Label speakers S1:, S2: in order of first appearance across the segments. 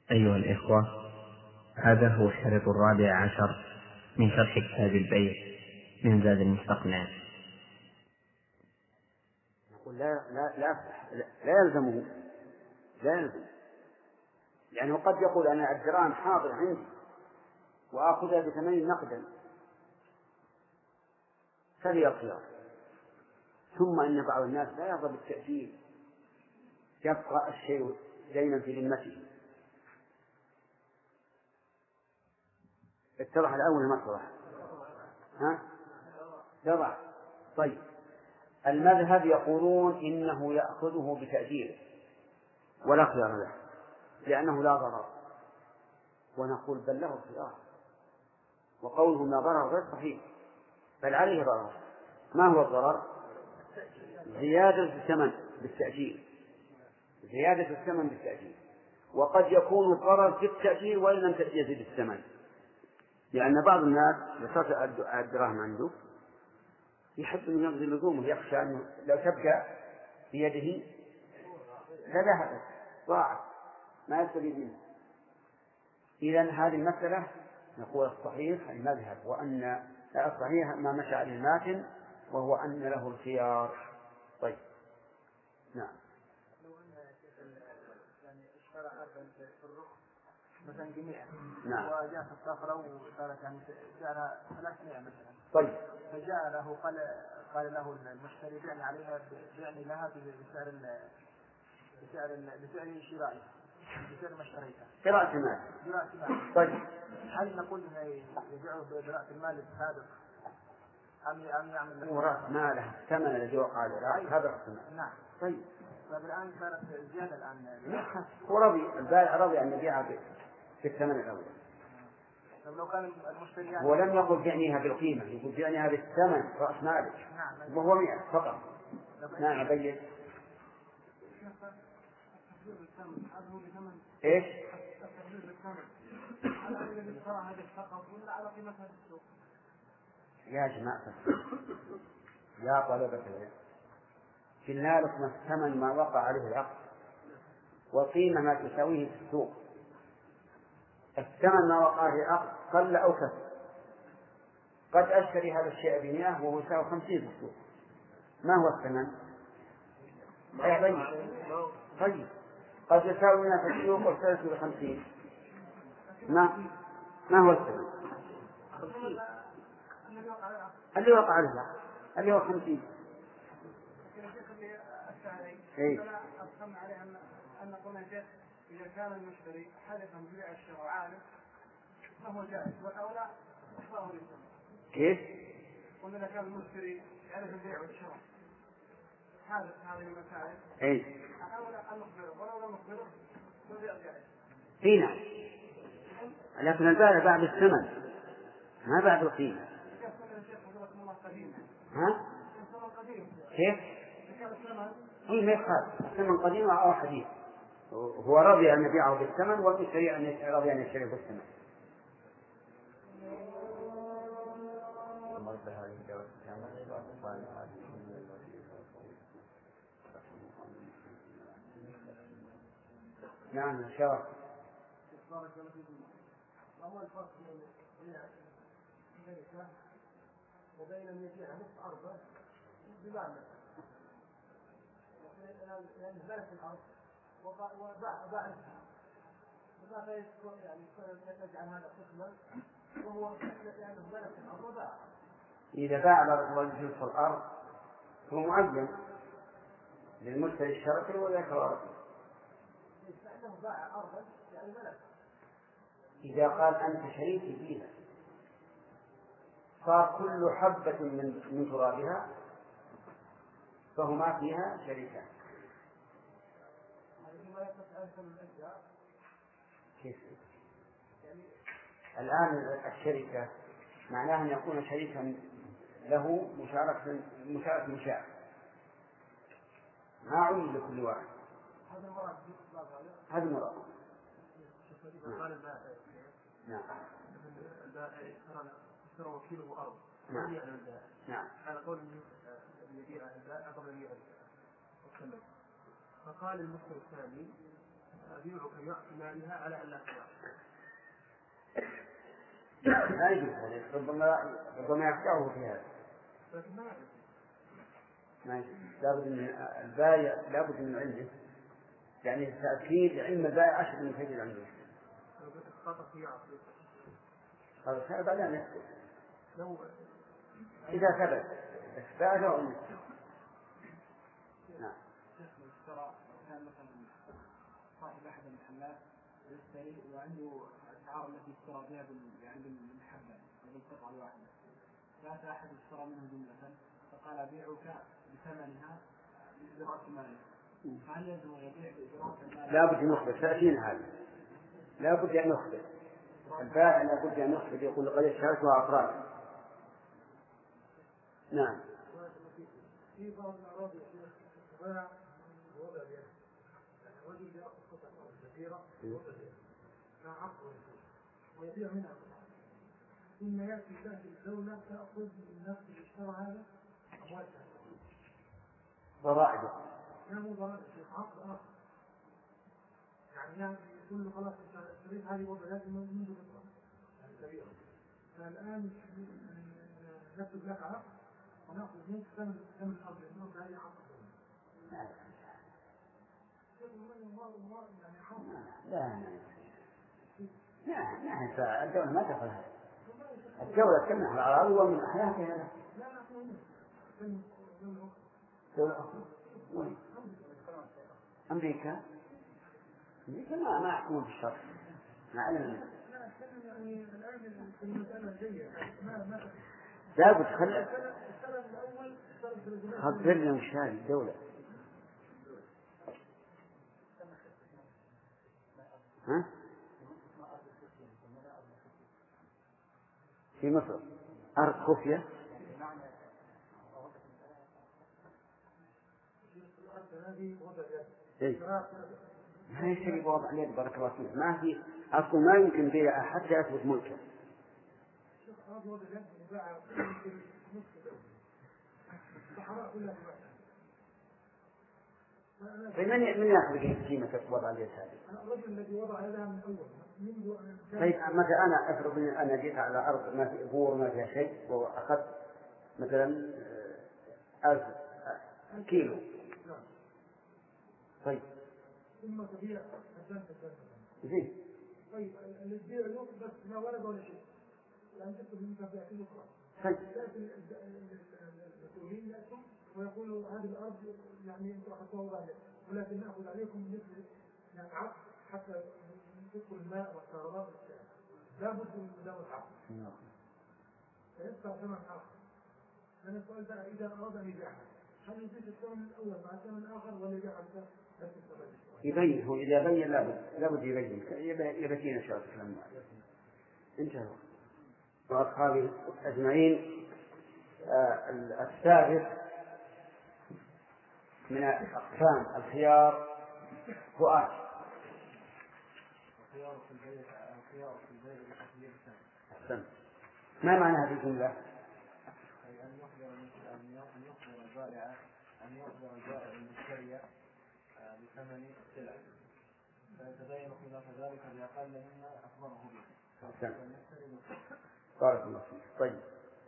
S1: أيها الإخوة، هذا هو الشريط 14 من شرح كتاب البيع من زاد المستقنع.
S2: نقول لا يلزمه، لأنه قد يقول أنا الدراهم حاضر عندي وآخذها بثمن نقدا، فلي الخيار. ثم إن بعض الناس لا يرضى بالتأجيل، يبقى الشيء دينا في ذمته. اتضح الأول ما اتضح؟ اتضح. طيب، المذهب يقولون إنه يأخذه بتأجيله ولا خيار له لأنه لا ضرر، ونقول بل له خيار، وقوله لا ضرر غير صحيح، بل عليه ضرر. ما هو الضرر؟ زيادة الثمن بالتأجيل، وقد يكون الضرر في التأجيل وإن لم يزد الثمن، لأن بعض الناس يستطيع الدراهم عنده يحب أن يقضي لزومه، يخشى أنه لو تبقى بيده لذهبت ضاعت ما يستفيد منه. إذن هذه المسألة نقول الصحيح المذهب، وأن الصحيح ما مشى عليه الماتن، وهو أن له الخيار. طيب، نعم.
S3: لو أن يعني اشترى أرضا في الرخص مثلا جميعا،
S2: نعم،
S3: وجاء في الصخرة وصارت يعني سعرها 300 مثلا،
S2: طيب،
S3: فجاء له قال له المشتري بيعني عليها، بيعني لها بسعر شرائها، بسعر ما اشتريتها،
S2: قراءة المال. طيب،
S3: هل نقول انه يبيعه بقراءة المال السابق أم يعمل
S2: ورأس ماله الثمن الذي وقع عليه هذا رأس المال.
S3: نعم.
S2: طيب،
S3: فالآن صارت زيادة الآن.
S2: هو رضي، البائع رضي أن يبيعها بالثمن الأول.
S3: طب لو كان المشتري
S2: هو لم يقل بيعنيها بالقيمة، يقول بيعنيها بالثمن رأس مالك، وهو 100 فقط. نعم، أبين. إيش؟ يا جماعة يا طلبة العلم، قلنا لكم الثمن ما وقع عليه العقد، والقيمة ما تساويه في السوق. الثمن ما وقع عليه العقد قل أو كثر، قد أشتري هذا الشيء ب100 وهو يساوي 50 في السوق. ما هو الثمن؟ طيب، قد يساوي 100 في السوق ويساوي 50. ما هو الثمن؟ اللي وقع عليه العقد اللي هو 50. إيه؟
S3: أفهم عليه أن قلنا إذا كان المشتري حلفا ببيع الشيء وعارف فهو جائز، والأولى إخفاؤه للثمن.
S2: كيف؟
S3: قلنا إذا كان المشتري يعرف البيع والشراء حادث هذه المسائل،
S2: إيه؟
S3: الأولى أن نخبره، ولو لم نخبره فالبيع جائز.
S2: إيه، نعم، لكن البائع باع بالثمن ما باع بالقيمة. ها؟ كيف؟ إيه، ما يخالف الثمن قديم أو حديث، هو رضي أن يبيعه بالثمن، والمشتري رضي أن يشتريه بالثمن. نعم، إن شاء الله.
S3: وهو الفرق بين الشركة وبين أن يبيع نصف أرضه بمعنى يعني ملك الأرض وباع نصفها، فماذا يعني يجعل هذا قسما وهو يعني ملك الأرض وباع.
S2: إذا باع الرجل في الأرض هو معين للمشتري الشرطي ولا كرارته،
S3: فإنه باع أرضا يعني ملك.
S2: إذا قال أنت شريكي فيها صار كل حبة من ترابها فهما فيها شريكان. كيف؟ الآن الشركة معناها أن يكون شريكا له مشاركة مشاع، ما عين لكل واحد. هذا المراد. نعم.
S3: اشترى وكيله أرض.
S2: نعم.
S3: على قول يبيع البائع قبل أن يبيع البائع. فقال المشتري الثاني أبيعك بمالها على أن لا تباع.
S2: لا يجوز هذا، ربما يخدعه في هذا.
S3: لكن ما يعرف.
S2: لابد من البائع لابد من علمه، يعني تأكيد علم البائع أشد من تأكيد عنده. هذا بعدين يحدث إذا ثبت إثباته أو نفسه. نعم.
S3: كان مثلا صاحب أحد المحلات يشتري وعنده الأسعار التي اشترى بها يعني بالحبة أو بالقطعة الواحدة، جاء أحد اشترى منه جملة فقال أبيعك بثمنها برأس مالك، فهل يلزم يبيع برأس المال؟
S2: لا بد نخبر، تأتينا هذا لا بد أن نخبر البائع، لا بد أن نخبر يقول قد اشتريتها أفراد. نعم.
S3: في بعض الأراضي باع وضع اليد، الرجل يأخذ قطعة كثيرة وضع اليد مع عقد ويبيع منها قطعة، ثم تأتي الدولة تأخذ من نفس اللي اشترى هذا أموال
S2: ضرائب.
S3: لا مو ضرائب، عقد آخر، يعني يقول له خلاص أنت اشتريت هذه وضع اليد منذ فترة يعني كبيرة، فالآن نكتب لك عقد ونأخذ منك ثمن الأرض لأنه هذه عقد.
S2: لا الدولة ما تفعل هذا. الدولة تمنح الأراضي ومن أحيانها دولة أخرى. أمريكا ما يحكمون بالشرع. لا بد خبرنا وش هذه الدولة. ها؟ في مصر أرض خفية. ما يشتري بوضع اليد بارك الله فيك، ما في أصل ما يمكن بيعه حتى يثبت ملكه. من يأخذ قيمة وضع اليد هذه؟
S3: الرجل الذي وضع يدها من أول منذ أن.
S2: طيب مثلا أنا أفرض أن جيت على أرض ما في بور ما فيها شيء وأخذت مثلا 1000 كيلو. طيب.
S3: ثم تبيع
S2: زين.
S3: طيب اللي تبيع له بس لا ولد ولا شيء، لأن تكتب منك تبيع كيلو أخرى.
S2: طيب.
S3: المسؤولين يأتوا ويقولوا هذه الأرض يعني أنتم أخذتوها وضعها ولكن نأخذ عليكم مثل يعني عقد حتى تدخل الماء والكهرباء والسائل، لا بد من مداومة عقد. فيدفع ثمن آخر. أنا السؤال بقى إذا أراد أن يبيعها هل يزيد الثمن الأول مع ثمن آخر ولا يبيعها بنفس الثمن؟
S2: يبين. هو إذا بين لابد يبين يبين شرط الكلام. انتهى. وأصحابه أجمعين. الثالث من أقسام الخيار هو
S3: الخيار في البيع
S2: أحسن. ما معنى هذه الجملة؟
S3: أي أن يخبر البائع المشتري بثمن السلع فيتبين خلاف ذلك بأقل مما أخبره به.
S2: أحسن. بارك الله فيك. طيب.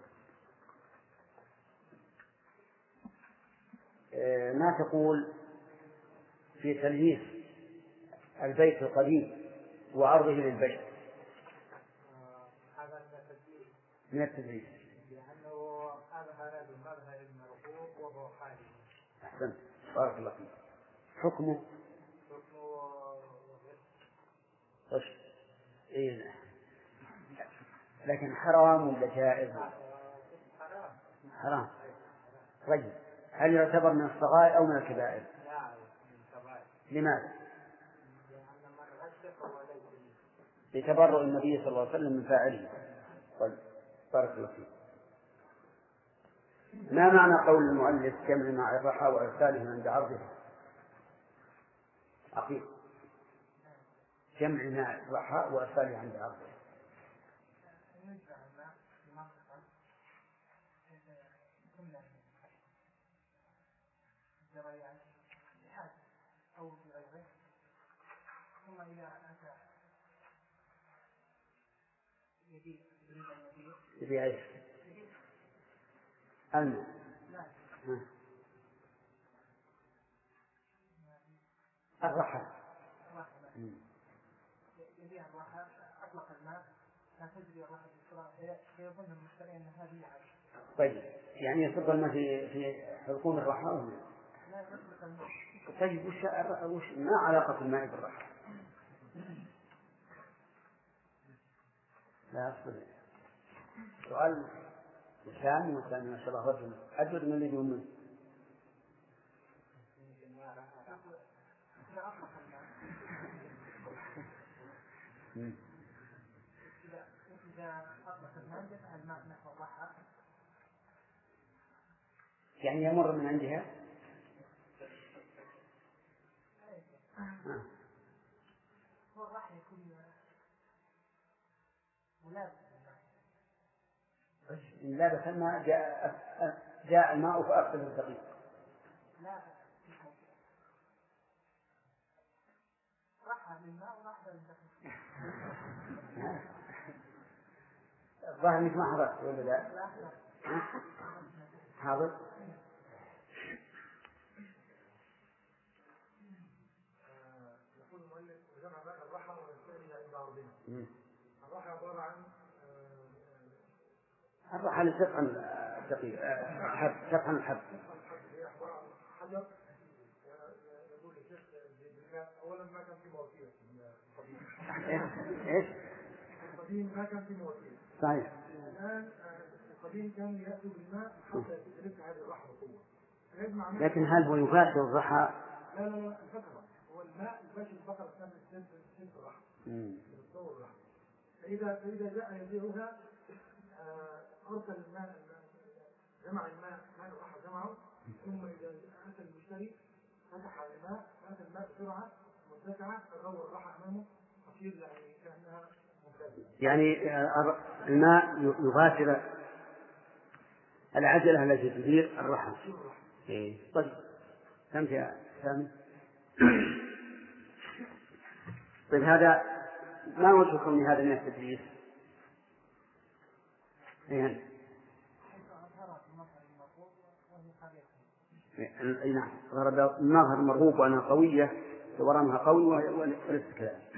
S2: ما تقول في تلبيس البيت القديم وعرضه للبيع؟
S3: هذا
S2: من التدريس
S3: لأنه هذا مذهب ابن رقوق وهو حالي.
S2: أحسن. بارك الله فيك. حكمه إيه، لكن حرام ولا جائز؟ حرام. طيب هل يعتبر من الصغائر أو من الكبائر؟
S3: لا من الكبائر.
S2: لماذا؟
S3: لأن من غش فهو ليس
S2: لتبرؤ النبي صلى الله عليه وسلم من فاعله. طيب بارك الله فيك. ما معنى قول المؤلف جمع مع الرحى وإرساله عند عرضه؟ عقيل. جمع مع الرحى وإرساله عند عرضه. يبيع ايش؟ الماء. الرحى.
S3: يبيع الرحى أطلق الماء لا تجري الرحى بسرعة فيظن المشتري أن هذه عادة.
S2: طيب يعني يصب الماء في حلقوم الرحى ولا
S3: لا يطلق الماء.
S2: طيب وش ما علاقة الماء بالرحى؟ لا أصبر. سؤال ثاني وثاني ما شاء الله رجل أجود من اللي يقول منه.
S3: إذا أطلق الماء دفع الماء نحو الرحى.
S2: يعني يمر من عندها.
S3: هو الرحى يكون ملابس.
S2: إن لابس الماء جاء الماء فأخذ الدقيق.
S3: لا رحى للماء ورحى للدقيق.
S2: الظاهر انك ما حضرت ولا لا؟ حاضر.
S3: يقول المؤلف وجمع بين الرحى والسائل عند عرضنا. الرحى عبارة عن
S2: الرحى لسفح الدقيق سفح الحب.
S3: هي عبارة عن حجر. يقول الشيخ أولا ما كان في مواسير القديم.
S2: إيش؟
S3: القديم ما كان في مواسير.
S2: صحيح.
S3: الآن القديم كان يأتوا بالماء حتى تدرك هذه الرحى بقوة.
S2: لكن هل هو يباشر الرحى؟
S3: لا الفكرة هو الماء يباشر البقرة كانت تنسى الرحى. تصور الرحى. فإذا جاء يبيعها أرسل الماء جمع الماء كان الرحى جمعه ثم إذا أتى المشتري فتح الماء أتى الماء بسرعة مرتفعة فغور الرحى أمامه تصير يعني كأنها ممتازة.
S2: يعني الماء يباشر العجلة التي تدير الرحى. إيه. طيب فهمت يا سامي؟ طيب هذا ما وجه كون هذا من التدليس؟ يعني نعم النظر مرغوب وأنها قوية ورمها قوي وليس كذلك.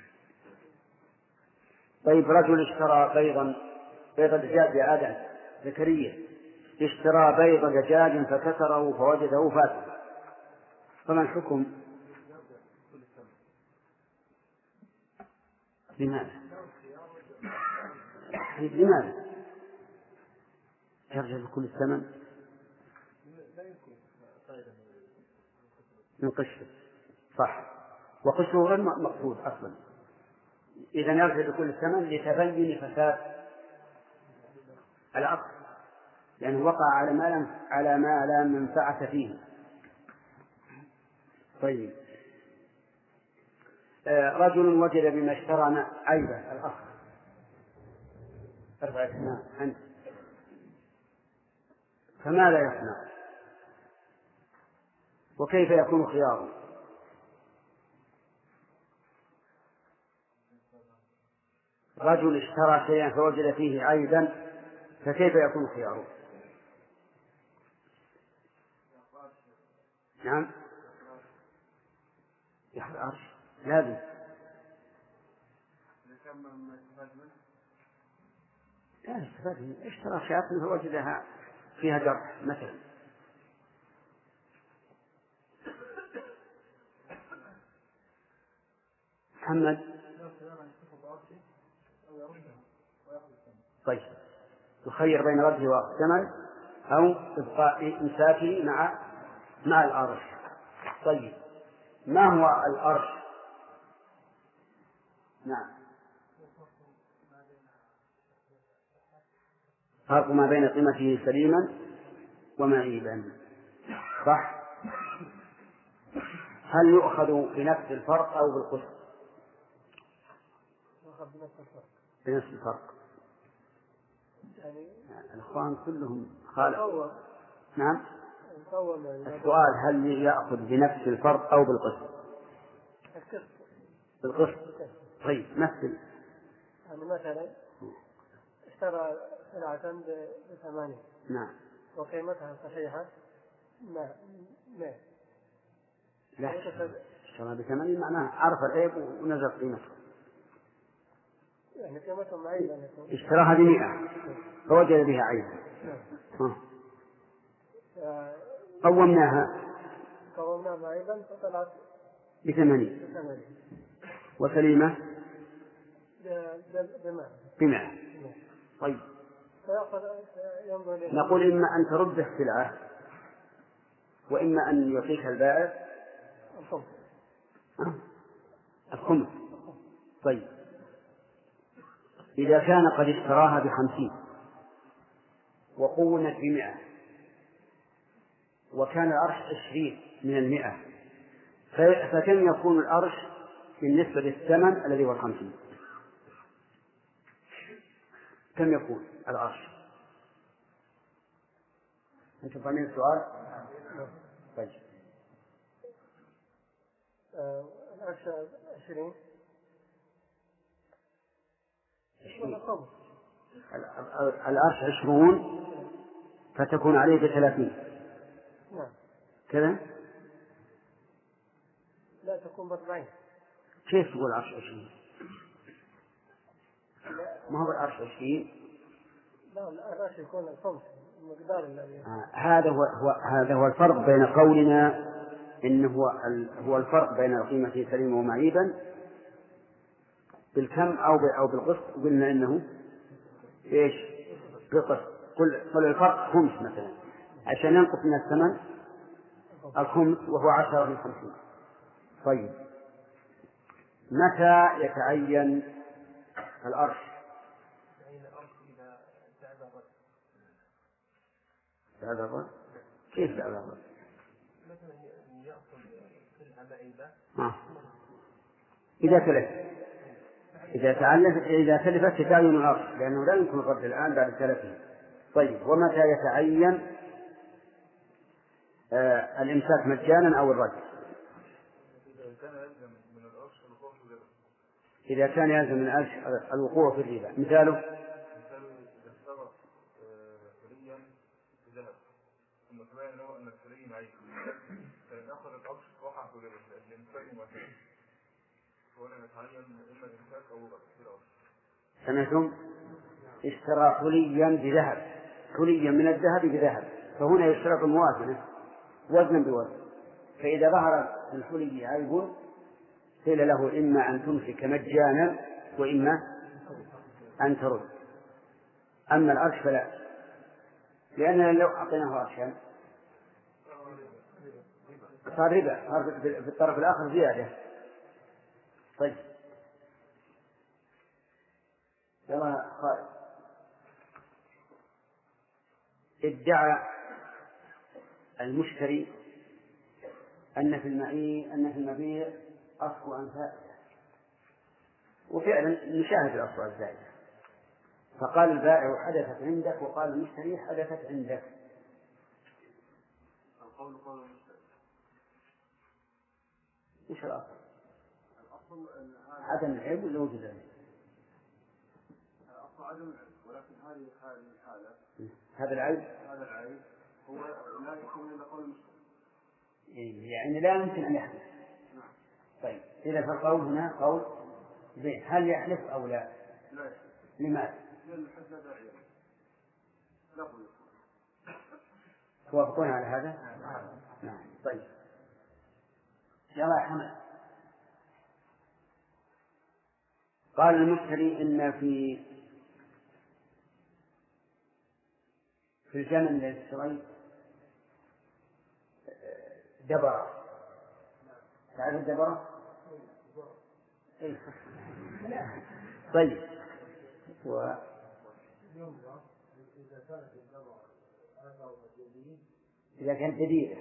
S2: طيب رجل اشترى بيض دجاج يا آدم زكريا اشترى بيض دجاج فكسره فوجده فاسدا فما الحكم؟ لماذا؟ يرجع بكل الثمن من قشره صح وقشره غير مقصود أصلا. إذا يرجع بكل الثمن لتبين فساد العقد لأنه وقع على ما لا منفعة فيه. طيب رجل وجد بما اشترى عيبة الأخ ارفع أنت فماذا يصنع وكيف يكون خياره؟ رجل اشترى شيئا فوجد فيه عيبا فكيف يكون خياره؟ نعم يحضر عرش لازم لا استفاد منه. اشترى شاة فوجدها فيها جرح مثلا محمد. طيب يخير بين رده والثمن أو إبقاء إمساكه مع الأرش. طيب ما هو الأرش؟ نعم فرق ما بين قيمته سليما ومعيبا صح. هل يؤخذ بنفس الفرق أو بالقسط؟ بنفس الفرق. الأخوان كلهم خالف. نعم السؤال هل يأخذ بنفس الفرق أو بالقسط؟ بالقسط. طيب مثل.
S4: يعني مثلا اشترى سلعة ب8.
S2: نعم.
S4: وقيمتها صحيحة 100.
S2: لا، اشترى ب8 معناه عرف العيب ونزل قيمته.
S4: يعني قيمته معيبة.
S2: اشتراها ب100 فوجد بها عيبا. قومناها
S4: معيبا فطلعت
S2: ب8 وسليمة ب100. طيب نقول إما أن ترد السلعة وإما أن يعطيك البائع الخمس. طيب إذا كان قد اشتراها ب50 وقومت ب100 وكان الأرش 20 من 100 فكم يكون الأرش بالنسبة للثمن الذي هو 50؟ كم يكون الأرش؟ أنتم فاهمين السؤال؟ طيب
S4: الأرش 20
S2: الأرش 20 فتكون عليه ب30.
S4: نعم.
S2: كذا؟
S4: لا، تكون ب40.
S2: كيف تقول الأرش 20؟ ما هو الأرش 20؟
S4: لا، الأرش يكون الخمس المقدار الذي
S2: هذا هو الفرق بين قولنا إنه هو الفرق بين القيمة سليمة ومعيبا بالكم أو بالقسط. قلنا إنه إيش؟ بالقسط. قل الفرق خمس مثلا عشان ينقص من الثمن الخمس وهو 10 من 50. طيب متى يتعين الأرش؟ بعد الرد. كيف بعد الرد؟
S3: مثلا يأخذ سلعة معيبة
S2: إذا تلفت تتعين الأرش لأنه لا يمكن الرد الآن بعد تلفه. طيب ومتى يتعين الإمساك مجانا أو الرد؟ إذا كان يلزم من الأرش الوقوع في الربا. مثاله سمعتم؟ اشترى حليا بذهب، حليا من الذهب بذهب، فهنا يشترط الموازنة وزنا بوزن. فإذا ظهر الحلي عيب قيل له إما أن تمسك مجانا وإما أن ترد. أما الأرش فلا، لأننا لو أعطيناه أرشا صار ربا، صار في الطرف الآخر زيادة. طيب يلا خالد. ادعى المشتري أن في المبيع أصل فائدة، وفعلا نشاهد الأصوات الزائدة. فقال البائع حدثت عندك وقال المشتري حدثت عندك.
S5: القول قول المشتري.
S2: إيش الأصل؟
S5: الأصل
S2: عدم العيب ولا وجود العيب؟
S5: الأصل عدم العيب، ولكن هذه الحالة
S2: هذا العيب
S5: هو لا يكون إلا قول المشتري،
S2: يعني لا يمكن أن يحدث.
S5: نعم.
S2: طيب إذا فالقول هنا قول زين، هل يحلف أو لا؟
S5: لا يحلف.
S2: لماذا؟
S5: لأن الحلف لا داعي له. لا.
S2: توافقون على هذا؟ نعم. طيب يلا يا حمد. قال المشتري إن في الجمل الذي اشتريت دبرة. تعرف الدبرة؟ طيب إذا كانت جديدة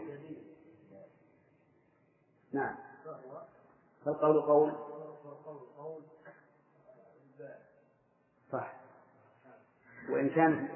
S2: نعم. فالقول قول صح، وإن كان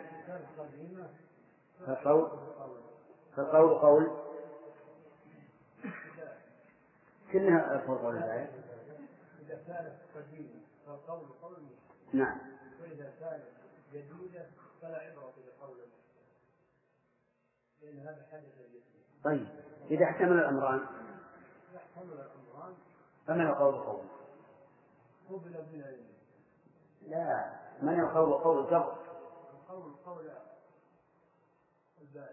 S2: فالقول قول كلها قول الآية.
S3: إذا كانت قديمة فالقول قول المشتري.
S2: نعم.
S3: وإذا كانت جديدة فلا عبرة بقول المشتري لأن هذا حدث الجسم.
S2: طيب إذا احتمل الأمران
S3: يحتمل الأمران
S2: فمن القول قول؟
S3: قبل من العلم.
S2: لا، من القول قول الجبر؟
S3: القول قول البائع.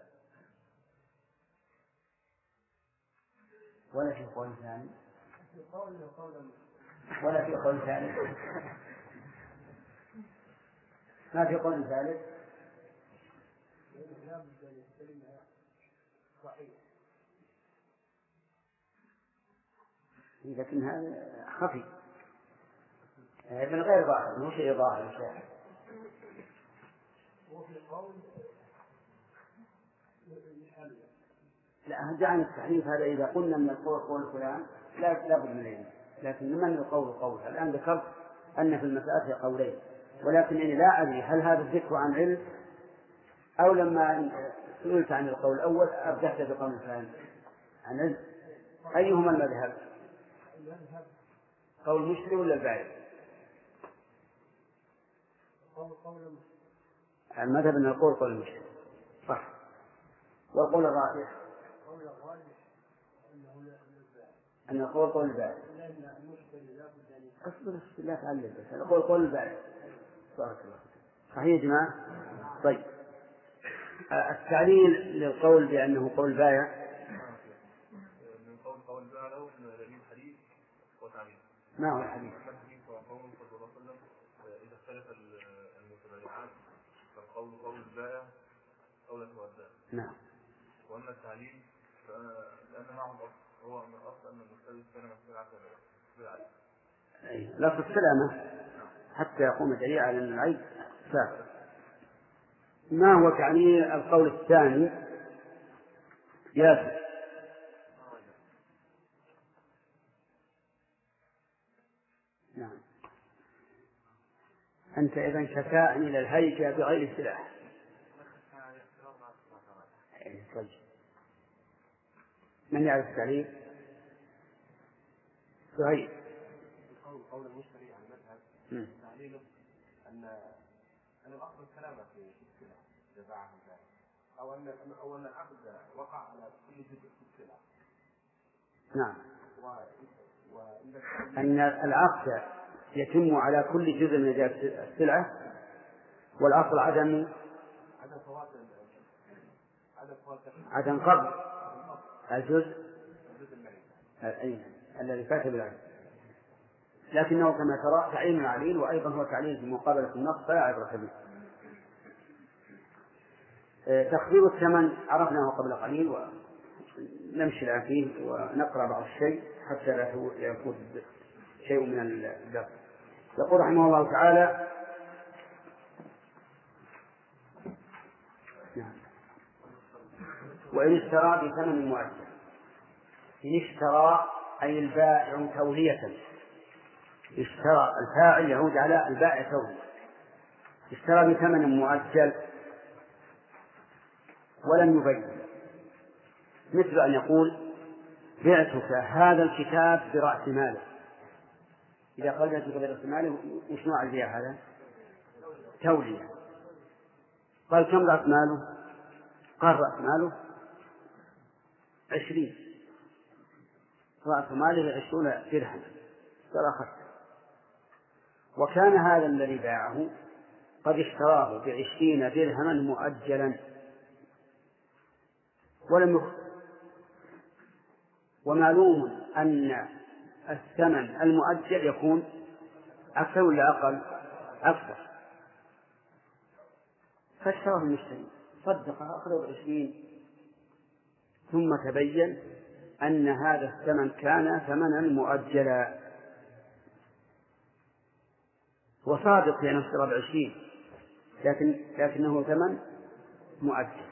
S2: ولا في قول ثاني؟
S3: في قول وقول المشتري.
S2: ولا في قول ثالث؟ ما في قول ثالث؟
S3: لا بد أن يستلمها صحيح.
S2: لكن هذا خفي من غير ظاهر، مو شيء ظاهر.
S3: وفي قول يحل.
S2: لا، دعني التحريف هذا إذا قلنا أن القول قول فلان لا بد من العلم، لكن من القول قول؟ الآن ذكرت أن في المسألة قولين، ولكنني لا أدري هل هذا الذكر عن علم أو لما سئلت عن القول الأول أبدأت بقول فلان عن علم. أيهما المذهب؟ قول المشتري ولا البائع؟ المذهب أن القول قول المشتري صح. والقول الراجح أن القول قول البائع. أصبر لا تعلم، بس القول قول البائع. صحيح يا جماعة؟ طيب التعليل للقول بأنه قول البائع
S5: من قول البائع له من دليل حديث وتعليل.
S2: ما هو الحديث؟
S5: وقول صلى الله عليه وسلم إذا اختلف المتبايعان فالقول قول البائع قولة والبائع.
S2: نعم.
S5: وأما التعليل لأن معه الأصل هو من الأصل أن المشتري كان مسؤول عن العيب.
S2: لفظ السلامة حتى يقوم دليل على أن العيب سافر. ما هو تعليل القول الثاني؟ ياسر. نعم. أنت إذن شكاء إلى الهيجة بغير سلاح. طيب من يعرف التعليل؟ صحيح.
S5: قول المشتري عن المذهب تعليله أن الأصل السلامة في السلع إذا باعها البائع أو أن العقد وقع على كل جزء في السلع.
S2: نعم. أن العقد يتم على كل جزء من السلعة والأصل عدم قبض الجزء الذي فات بالعين، لكنه كما ترى تعليل عليل، وأيضا هو تعليل في مقابلة النص فلا عبرة به. تخفيض الثمن عرفناه قبل قليل ونمشي الآن فيه ونقرأ بعض الشيء حتى لا يفوت شيء من الدرس. يقول رحمه الله تعالى: وإن اشترى بثمن مؤجل. إن اشترى أي البائع تولية. اشترى الفاعل يعود على البائع تولية. اشترى بثمن مؤجل ولم يبين، مثل أن يقول: بعتك هذا الكتاب برأس ماله. إذا قال بعتك برأس ماله وش نوع البيع هذا؟ تولية. قال: كم رأس ماله؟ قال: رأس ماله 20. رأس ماله 20 درهم. اشترى خمسة. وكان هذا الذي باعه قد اشتراه ب20 درهما مؤجلا ولم يخسر. ومعلوم أن الثمن المؤجل يكون أكثر ولا أقل؟ أكثر. فاشتراه المشتري، صدقه، أخذه ب20، ثم تبين أن هذا الثمن كان ثمنا مؤجلا، وصادق في أن اشترى ب20 لكنه ثمن مؤجل.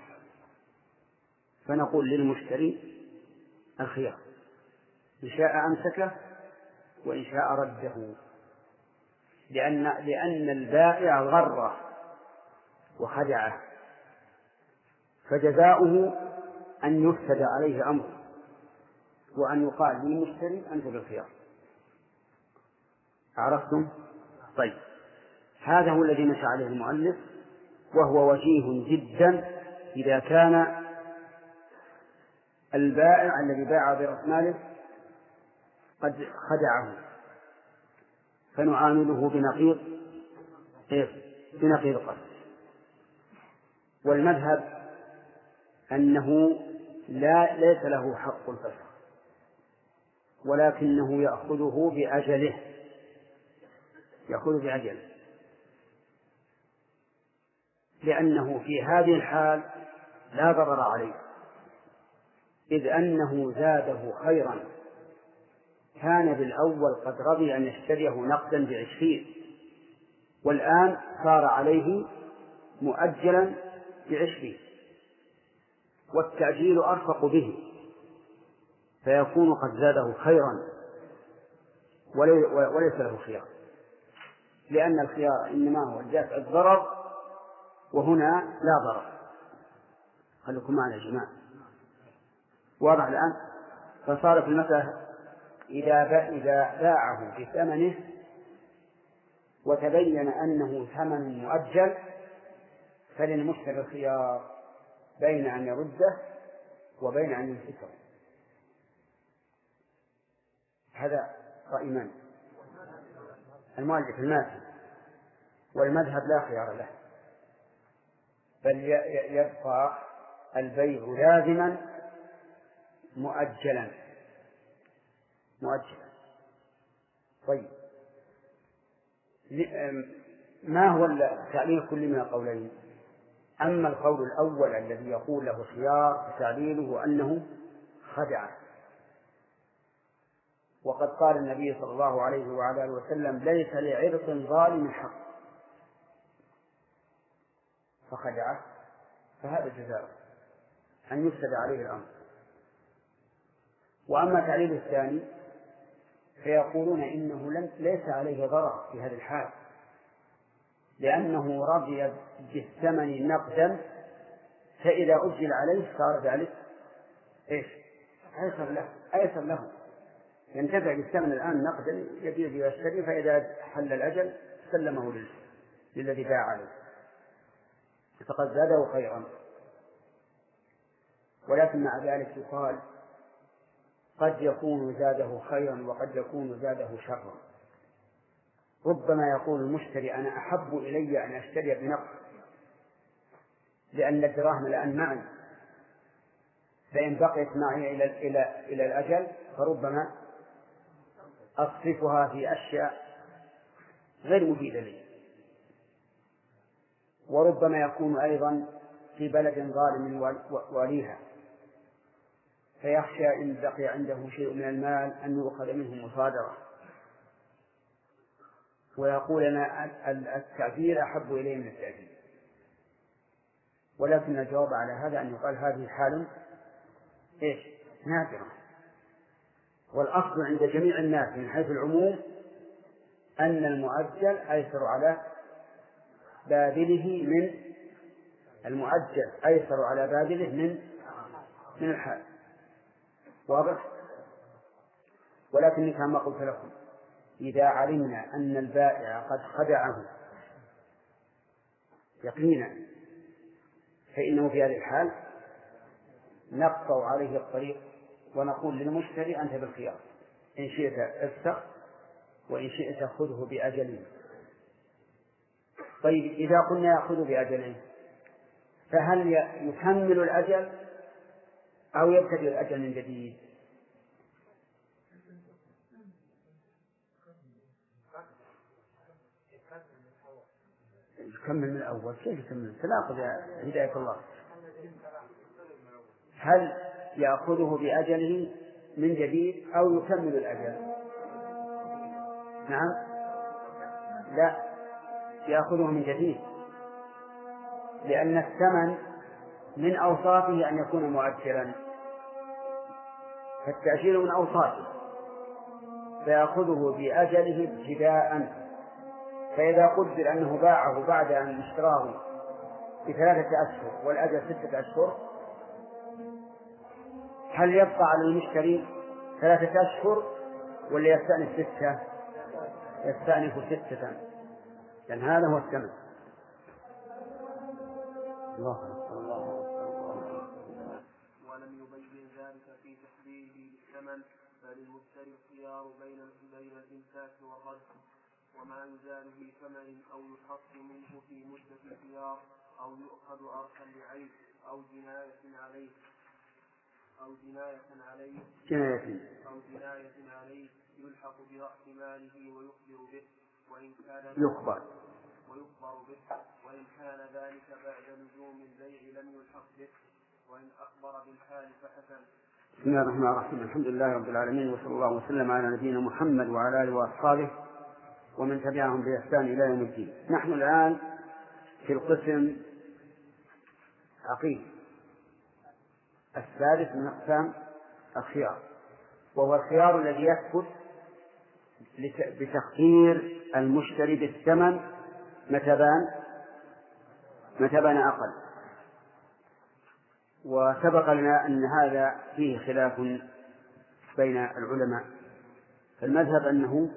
S2: فنقول للمشتري الخيار، إن شاء أمسكه وإن شاء رده، لأن البائع غره وخدعه، فجزاؤه أن يفسد عليه أمره وأن يقال للمشتري أنت بالخيار. عرفتم؟ طيب، هذا هو الذي مشى عليه المؤلف، وهو وجيه جدا إذا كان البائع الذي باع برأس ماله قد خدعه، فنعامله بنقيض قصد. والمذهب أنه ليس له حق الفسخ، ولكنه يأخذه بأجله، لأنه في هذه الحال لا ضرر عليه، إذ أنه زاده خيرا. كان بالأول قد رضي أن يشتريه نقدا ب20، والآن صار عليه مؤجلا ب20، والتأجيل أرفق به، فيكون قد زاده خيرا وليس له خيار، لأن الخيار إنما هو دافع الضرر، وهنا لا ضرر. خليكم معنا يا جماعة، واضح الآن؟ فصار في المسألة إذا باعه بثمنه وتبين أنه ثمن مؤجل، فللمشتري الخيار بين أن يرده وبين أن يمسكه. هذا رأي المؤلف المالكي، والمذهب لا خيار له، بل يبقى البيع لازما مؤجلا. طيب، ما هو تعليل كل من القولين؟ أما القول الأول الذي يقول له خيار، تعليله أنه خدع، وقد قال النبي صلى الله عليه وعلى آله وسلم: ليس لعرق ظالم حق، فخدعه، فهذا جزاؤه أن يفسد عليه الأمر. وأما تعليل الثاني فيقولون إنه ليس عليه ضرر في هذه الحال، لأنه رضي بالثمن نقدا، فإذا أجل عليه صار ذلك أيسر له، ينتفع بالثمن الآن نقدا يبيع ويشتري، فإذا حل الأجل سلمه للذي باع عليه، فقد زاده خيرا. ولكن مع ذلك يقال قد يكون زاده خيرا وقد يكون زاده شرا. ربما يقول المشتري: أنا أحب إلي أن أشتري بنقد، لأن الدراهم الآن معي، فإن بقيت معي إلى الأجل فربما أصرفها في أشياء غير مفيدة لي. وربما يكون أيضا في بلد ظالم واليها، فيخشى إن بقي عنده شيء من المال أن يؤخذ منه مصادرة، ويقول: أنا التعجيل أحب إلي من التأجيل. ولكن الجواب على هذا أن يقال هذه حال نادرة، والأصل عند جميع الناس من حيث العموم أن المؤجل أيسر على باذله من الحال. واضح؟ ولكن كما قلت لكم، إذا علمنا أن البائع قد خدعه يقينا، فإنه في هذه الحال نقطع عليه الطريق ونقول للمشتري: أنت بالخيار، إن شئت افسخ وإن شئت خذه بأجله. طيب، إذا قلنا يأخذ بأجله، فهل يكمل الأجل أو يبتدئ الأجل من جديد؟ يكمل من الأول. كيف يكمل؟ تناقض يا هداية الله. هل يأخذه بأجله من جديد أو يكمل الأجل؟ نعم، لا، يأخذه من جديد، لأن الثمن من أوصافه أن يكون مؤجلا، فالتأجيل من أوصافه، فيأخذه بأجله ابتداء. فإذا قدر أنه باعه بعد أن اشتراه ب3 أشهر والأجل 6 أشهر، هل يبقى على المشتري 3 أشهر ولا يستأنف 6؟ يستأنف 6 لأن هذا هو الثمن. الله أكبر الله أكبر.
S5: ولم يبين ذلك في تحديده بالثمن، فللمشتري الخيار بين الإمساك والرد، وما يزال في ثمن أو يحط منه في مدة الخيار، أو يؤخذ أرخا لعيب أو جناية عليه يلحق برأس ماله ويخبر به، وإن كان ذلك بعد لزوم البيع لم يلحق به، وإن أخبر بالحال فحسن.
S2: بسم الله الرحمن الرحيم. الحمد لله رب العالمين، وصلى الله وسلم على نبينا محمد وعلى آله وأصحابه ومن تبعهم بإحسان إلى يوم الدين. نحن الآن في القسم عقيم الثالث من أقسام الخيار، وهو الخيار الذي يثبت بتخيير المشتري بالثمن متى بان أقل. وسبق لنا أن هذا فيه خلاف بين العلماء، فالمذهب أنه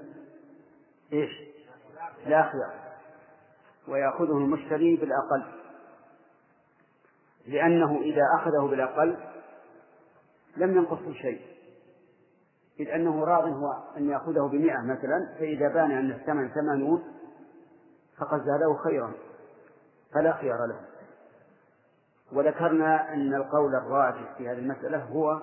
S2: لا خيار، ويأخذه المشتري بالأقل، لأنه إذا أخذه بالأقل لم ينقصه شيء، إذ أنه راض هو أن يأخذه ب100 مثلا، فإذا بان أن الثمن 80 فقد زاده خيرا فلا خيار له. وذكرنا أن القول الراجح في هذه المسألة هو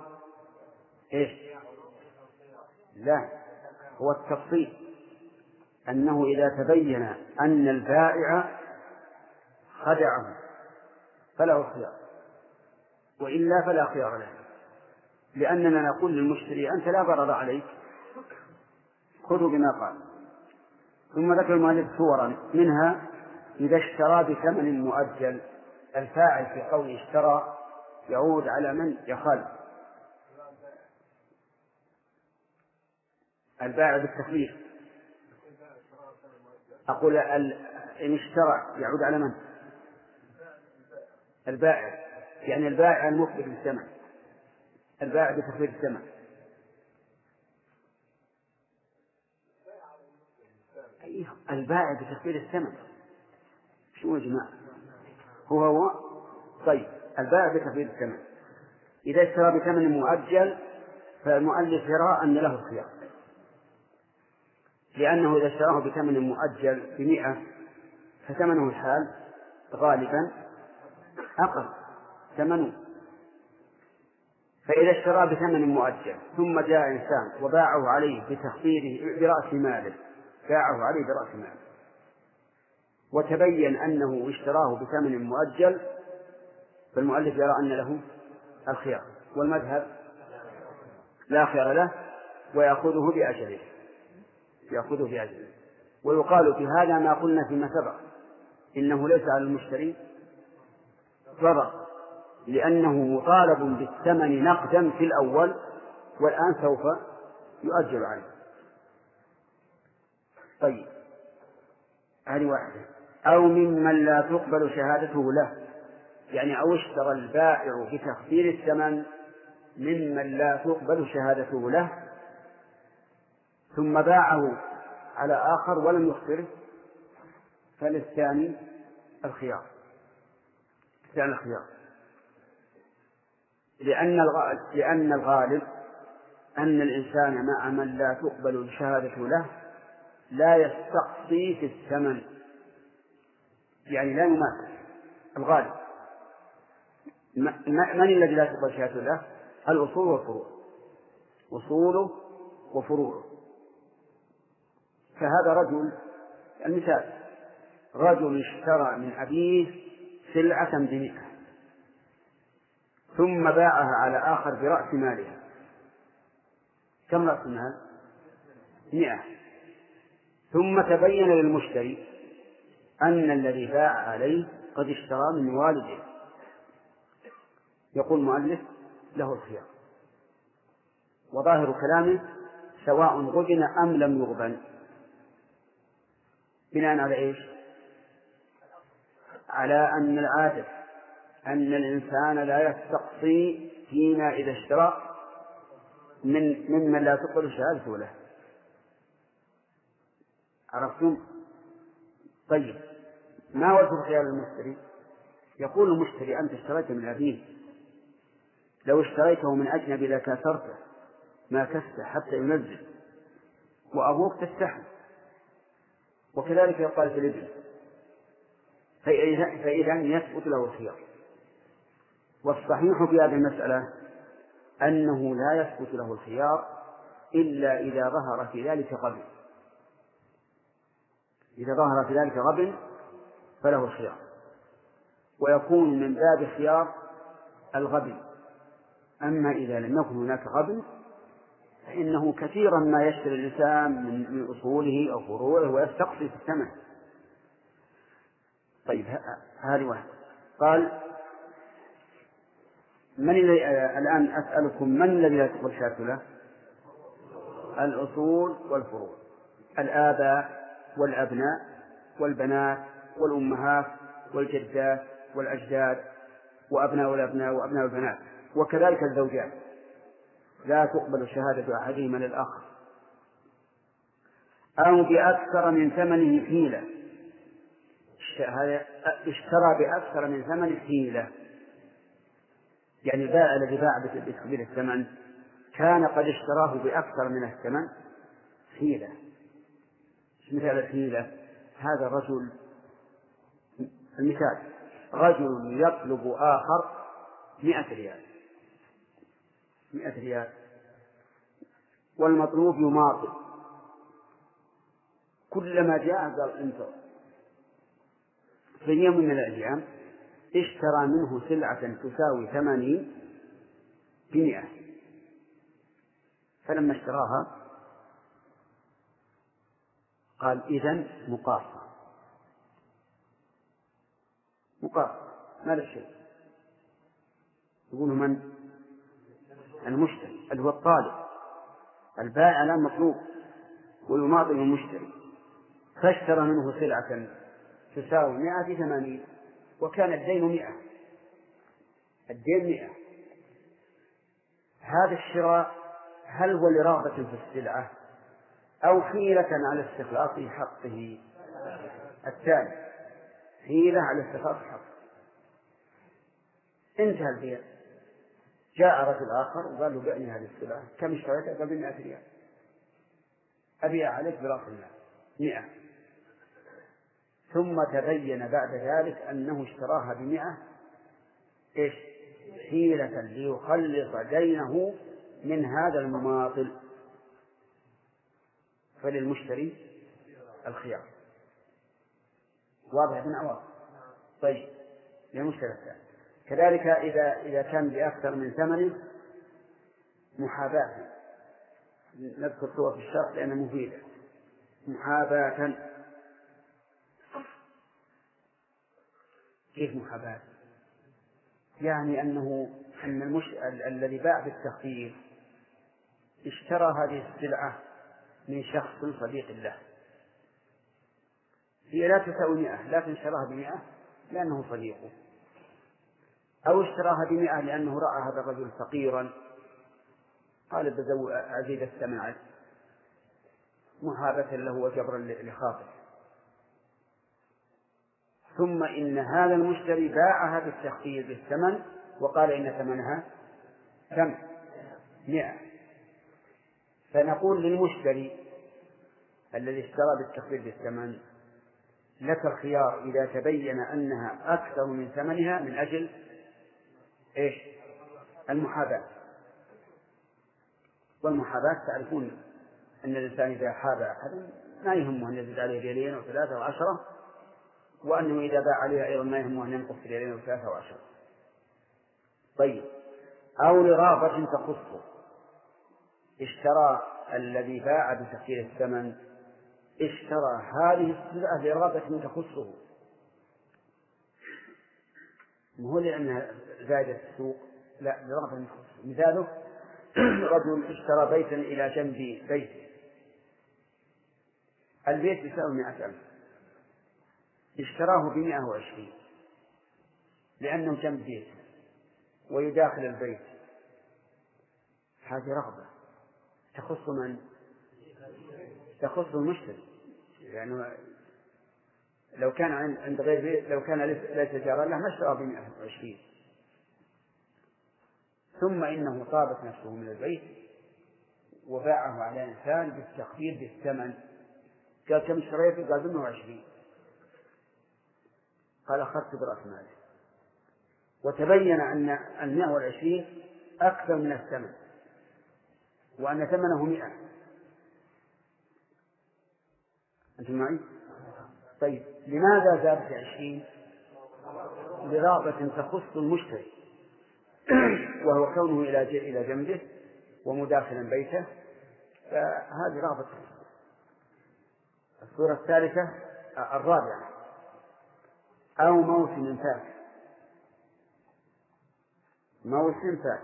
S2: لا، هو التفصيل، أنه إذا تبين أن البائع خدعه فله الخيار، وإلا فلا خيار له، لأننا نقول للمشتري أنت لا ضرر عليك، خذوا بما قال. ثم ذكر المؤلف صورا منها إذا اشترى بثمن مؤجل، الفاعل في قول اشترى يعود على من يخالف، البائع بالتخفيف. أقول إن اشترى يعود على من؟ البائع، يعني البائع المخبر بالثمن، البائع بتخفيف الثمن. البائع بتخفيف الثمن شو يا جماعة؟ هو طيب، البائع بتخفيف الثمن إذا اشترى بثمن مؤجل فالمؤلف يرى أن له الخيار، لأنه إذا اشتراه بثمن مؤجل ب100 فثمنه الحال غالبا أقل 80. فإذا اشترى بثمن مؤجل ثم جاء إنسان وباعه عليه بتخفيره برأس ماله، باعه عليه برأس ماله، وتبين أنه اشتراه بثمن مؤجل، فالمؤلف يرى أن له الخيار، والمذهب لا خيار له ويأخذه بأجله، ويقال في هذا ما قلنا فيما سبق، إنه ليس على المشتري ضرر، لأنه مطالب بالثمن نقدا في الأول، والآن سوف يؤجل عليه. طيب، هذه واحدة. أو ممن لا تقبل شهادته له، يعني أو اشترى البائع بتخفير الثمن ممن لا تقبل شهادته له ثم باعه على آخر ولم يخبره، فللثاني الخيار، لأن الغالب أن الإنسان مع من لا تقبل شهادته له لا يستقصي في الثمن، يعني لا يماثل الغالب. من الذي لا تقبل شهادته له؟ الأصول والفروع، أصوله وفروعه. فهذا رجل، المثال رجل اشترى من أبيه سلعة ب100 ثم باعها على آخر برأس مالها. كم رأس المال؟ 100. ثم تبين للمشتري أن الذي باع عليه قد اشترى من والده، يقول المؤلف له الخيار، وظاهر كلامه سواء غبن أم لم يغبن، بناء على إيش؟ على أن العادة أن الإنسان لا يستقصي فيما إذا اشترى ممن لا تقبل شهادته له. عرفتم؟ طيب، ما وجه خيار المشتري؟ يقول المشتري: أنت اشتريت من أبيه، لو اشتريته من أجنبي لكاثرته ما كسته حتى ينزل، وأبوك تستحي، وكذلك يقال في الابن، فإذا يثبت له الخيار. والصحيح في هذه المسألة أنه لا يثبت له الخيار إلا إذا ظهر في ذلك غبن. إذا ظهر في ذلك غبن فله الخيار، ويكون من باب خيار الغبن. أما إذا لم يكن هناك غبن فإنه كثيرا ما يشتري الإنسان من أصوله أو فروعه ويستقصي في الثمن. طيب، هذه واحد. قال: الآن أسألكم: من الذي لا تقبل شهادة له؟ الأصول والفروع، الآباء والأبناء والبنات والأمهات والجدات والأجداد وأبناء الأبناء وأبناء البنات، وكذلك الزوجات لا تقبل شهادة أحدهما للآخر. أو بأكثر من ثمنه حيلة، اشترى بأكثر من ثمن حيلة، يعني البائع الذي باع بتكبير الثمن كان قد اشتراه بأكثر من الثمن حيلة. مثال الحيلة: هذا الرجل، المثال: رجل يطلب آخر 100 ريال، 100 ريال، والمطلوب يماطل، كلما جاء قال انظر. في يوم من الأيام اشترى منه سلعة تساوي 80 ب100، فلما اشتراها قال: إذن مقاصة ما له شيء. يقول: من؟ المشتري اللي هو الطالب. البائع لا مطلوب ويماطل المشتري، فاشترى منه سلعة تساوي 100 ب80، وكان الدين 100، الدين 100. هذا الشراء هل هو لرغبة في السلعة أو حيلة على استخلاص حقه؟ الثاني، حيلة على استخلاص حقه. انتهى البيع، جاء رجل آخر وقال له: بعني هذه السلعة، كم اشتريتها؟ قال: ب100 ريال، أبيع عليك برأس المال 100. ثم تبين بعد ذلك أنه اشتراها ب100 حيلة ليخلص دينه من هذا المماطل، فللمشتري الخيار. واضح ابن عوض؟ طيب، للمشتري الثاني كذلك إذا كان بأكثر من ثمنه محاباة. نذكر صور في الشرح لأنها مفيدة. محاباة، كيف محاباة؟ يعني أن الذي باع بالتخفيف اشترى هذه السلعة من شخص صديق له، هي لا تساوي 100 لكن اشتراها ب100 لأنه صديقه، أو اشتراها ب100 لأنه رأى هذا الرجل فقيرا قال: أزيد الثمن عليه، محابة له وجبرا لخاطره. ثم إن هذا المشتري باعها بالتخفيض بالثمن وقال إن ثمنها كم؟ 100. فنقول للمشتري الذي اشترى بالتخفيض بالثمن: لك الخيار إذا تبين أنها أكثر من ثمنها من أجل المحاباة. والمحاباة تعرفون أن الإنسان إذا حاب أحدا ما يهمه أن يزيد عليه ريالين أو 3 و10، وأنه إذا باع عليها أيضا ما يهمه أن ينقص ريالين أو 3 و10. طيب، أو لرغبة تخصه، اشترى الذي باع بتخفيض الثمن اشترى هذه السلعة لرغبة تخصه، مو لأنها زادت السوق، لا، لرغبة تخصه. مثاله: رجل اشترى بيتا إلى جنب بيته، البيت يساوي 100,000، اشتراه ب120 لأنه جنب بيت ويداخل البيت. هذه رغبة تخص من؟ تخص المشتري، يعني لو كان عند غير بيت، لو كان ليس جارا له ما اشترى ب120. ثم إنه طابت نفسه من البيت وباعه على إنسان بالتخفيض بالثمن، قال كم اشتريته؟ قال ب120. قال أخذت برأس ماله، وتبين أن 120 أكثر من الثمن وأن ثمنه 100. أنتم معي؟ طيب لماذا زادت 20؟ لرغبة تخص المشتري وهو كونه إلى جنبه ومداخلا بيته، فهذه رغبة. الصورة الثالثة الرابعة أو موسم فات. موسم فات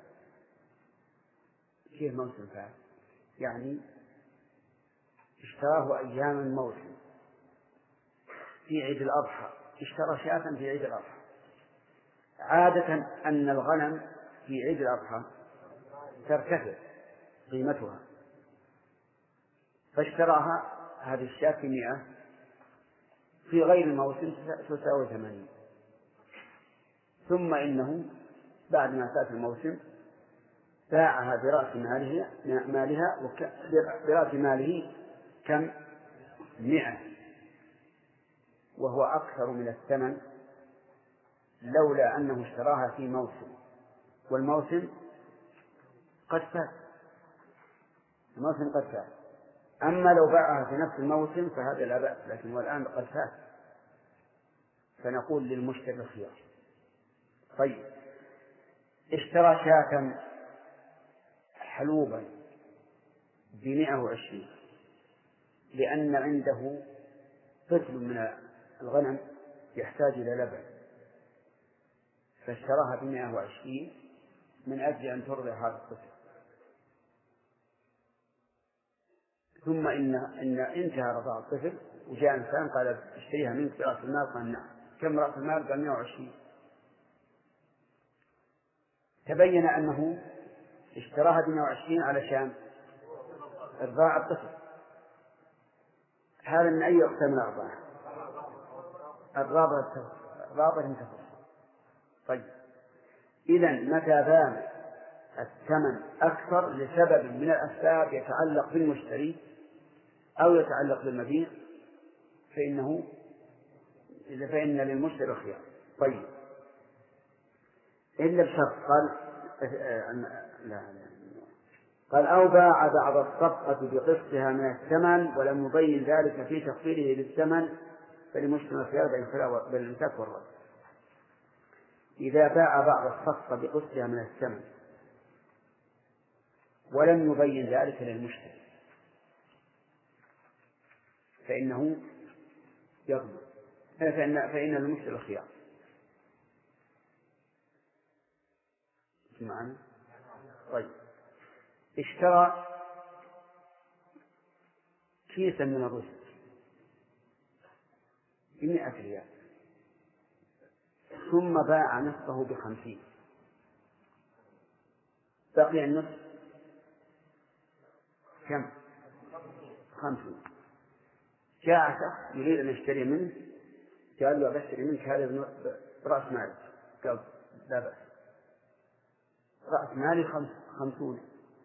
S2: كيف موسم فات؟ يعني اشتراه أيام الموسم في عيد الأضحى، اشترى شاة في عيد الأضحى. عادة أن الغنم في عيد الأضحى ترتفع قيمتها، فاشتراها هذه الشاة ب100، في غير الموسم تساوي 80. ثم إنه بعد ما فات الموسم باعها برأس مالها برأس ماله كم؟ 100، وهو أكثر من الثمن لولا أنه اشتراها في موسم، والموسم قد فات. الموسم قد فات. أما لو باعها في نفس الموسم فهذا لا بأس، لكن والآن قد فات، فنقول للمشتري الخيار. طيب اشترى شاة حلوبا ب120 لأن عنده طفل من الغنم يحتاج إلى لبن، فاشتراها ب120 من أجل أن ترضع هذا الطفل. ثم إن انتهى رضاع الطفل وجاء إنسان قال اشتريها منك برأس المال، قال نعم. كم رأس المال؟ قال 120. تبين أنه اشتراها ب120 علشان إرضاع الطفل. هذا من أي أقسام الأربعة؟ الرابعة تخص. طيب إذا متى بان الثمن أكثر لسبب من الأسباب يتعلق بالمشتري أو يتعلق بالمبيع فإن للمشتري الخيار. طيب إلا بشرط، قال أو باع بعض الصفقة بقسطها من الثمن ولم يبين ذلك في تخفيضه للثمن فلمشتري الخيار بين الإمساك والرد. إذا باع بعض الصفقة بقسطها من الثمن ولم يبين ذلك للمشتري فإنه يضمن، فإن المشتري الخيار. معنا؟ طيب اشترى كيسا من الرز ب100 ريال ثم باع نصفه ب50، بقي النصف كم؟ 50. جاء شخص يريد أن يشتري منه، قال له بشتري منك هذا برأس مالي، قال لا بأس، رأس مالي 50.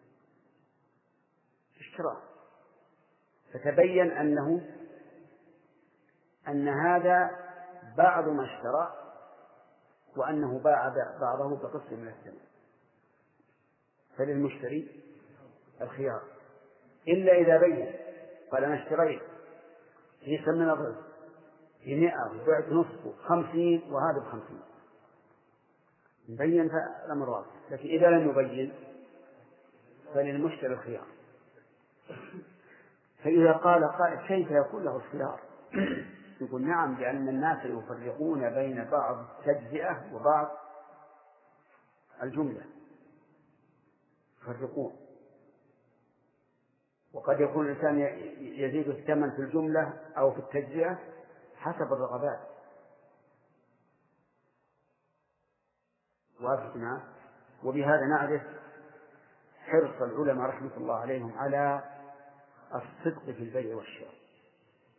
S2: اشتراه، فتبين أن هذا بعض ما اشترى وأنه باع بعضه بقسط من الثمن، فللمشتري الخيار. إلا إذا بين قال أنا اشتريت كيسا من الرز ب100 وبعت نصفه 50 وهذا ب50، يبين فالأمر واضح. لكن إذا لم يبين فللمشتري الخيار. فإذا قال قائل كيف يكون له الخيار؟ يقول نعم، لأن الناس يفرقون بين بعض التجزئة وبعض الجملة، يفرقون، وقد يكون الإنسان يزيد الثمن في الجملة أو في التجزئة حسب الرغبات. واضح؟ وبهذا نعرف حرص العلماء رحمة الله عليهم على الصدق في البيع والشراء.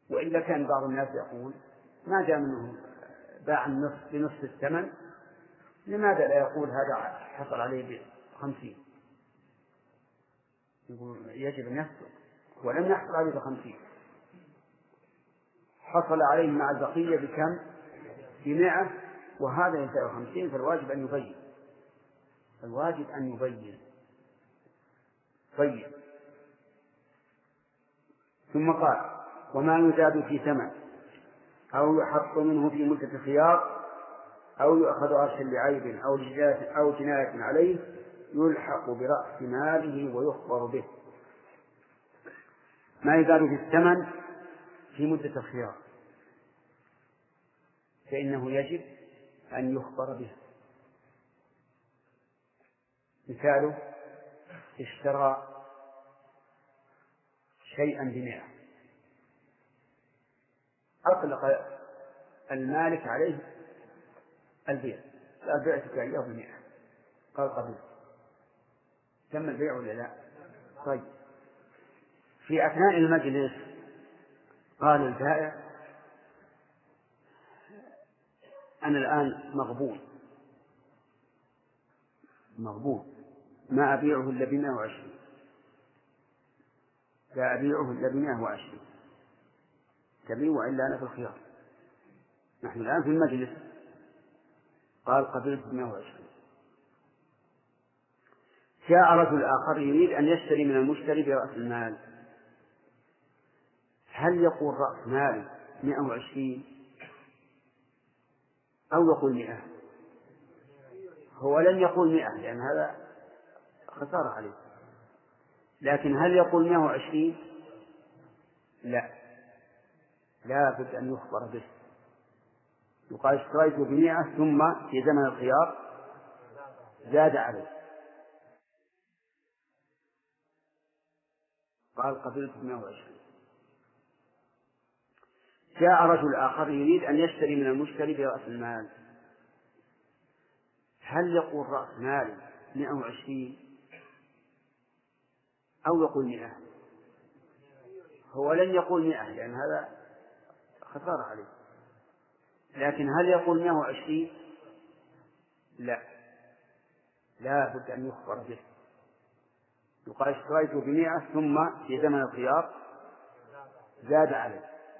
S2: وإلا كان بعض الناس يقول ما دام أنه باع النصف بنصف الثمن لماذا لا يقول هذا حصل عليه ب50؟ يقول يجب أن يسلك، ولم يحصل عليه ب50، حصل عليه مع البقية بكم؟ ب100، وهذا يساوي 50، فالواجب أن يبين، الواجب أن يبين. طيب، ثم قال: وما يزاد في ثمن أو يحط منه في مدة خيار أو يؤخذ عرشا لعيب أو جناية عليه يلحق برأس ماله ويخبر به. ما يزاد في الثمن في مدة الخيار فإنه يجب أن يخبر به. مثاله: اشترى شيئا ب100، أطلق المالك عليه البيع، قال بعتك إياه ب100، قال قبل، تم البيع ولا لا؟ طيب، في أثناء المجلس قال البائع: أنا الآن مغبون ما أبيعه إلا ب120، لا أبيعه إلا ب120، تبيع وإلا أنا في الخيار. نحن الآن في المجلس، قال قبلت ب120. جاء رجل آخر يريد أن يشتري من المشتري برأس المال، هل يقول رأس مال 120 أو يقول 100؟ هو لن يقول 100 لأن هذا خسارة عليه، لكن هل يقول 120؟ لا بد أن يخبر به. يقال اشتريت ب100 ثم في زمن الخيار زاد عليه، قال قبلت ب120. جاء رجل آخر يريد أن يشتري من المشتري برأس المال، هل يقول رأس مال 120 أو يقول 100؟ هو لن يقول 100 لأن هذا خسارة عليه، لكن هل يقول 120؟ لا بد أن يخبر به. يقال اشتريت ب100 ثم في زمن الخيار زاد عليه.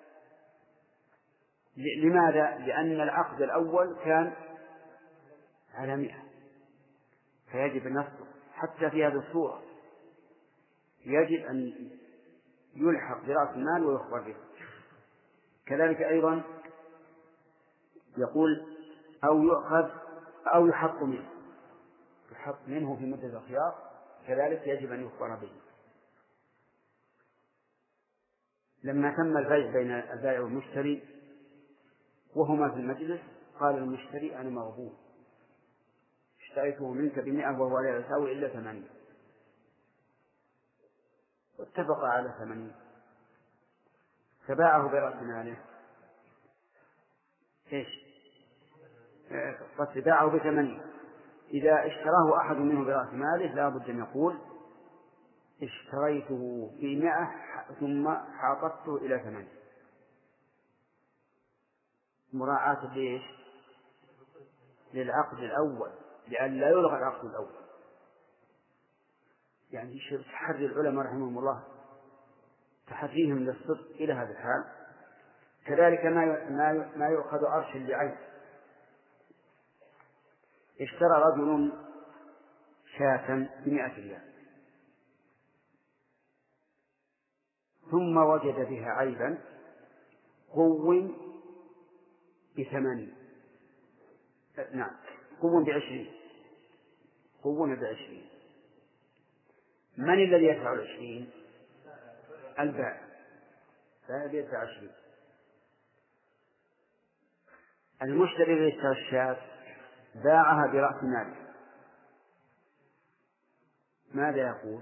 S2: لماذا؟ لأن العقد الأول كان على 100، فيجب أن يصدق. حتى في هذه الصورة يجب أن يلحق برأس المال ويخبر به. كذلك أيضا يقول: أو يؤخذ أو يحط منه في مدة الخيار، كذلك يجب أن يخبر به. لما تم البيع بين البائع والمشتري وهما في المجلس، قال المشتري: أنا مغبون، اشتريته منك ب100 وهو لا يساوي إلا 80، واتفق على 80، فباعه برأس ماله. باعه ب80. إذا اشتراه أحد منه برأس ماله لا بد أن يقول: اشتريته ب100 ثم حاطته إلى 80، مراعاة ليش؟ للعقد الأول، لأن لا يلغى العقد الأول. يعني تحري العلماء رحمهم الله تحريهم للصدق إلى هذا الحال. كذلك ما يؤخذ عرش لعين. اشترى رجل شاة ب100 ريال ثم وجد بها عيبا قوم ب80، قوم ب20، من الذي يدفع 20؟ البائع، الذي يدفع 20. المشتري الذي اشترى الشاة باعها برأس ماله، ماذا يقول؟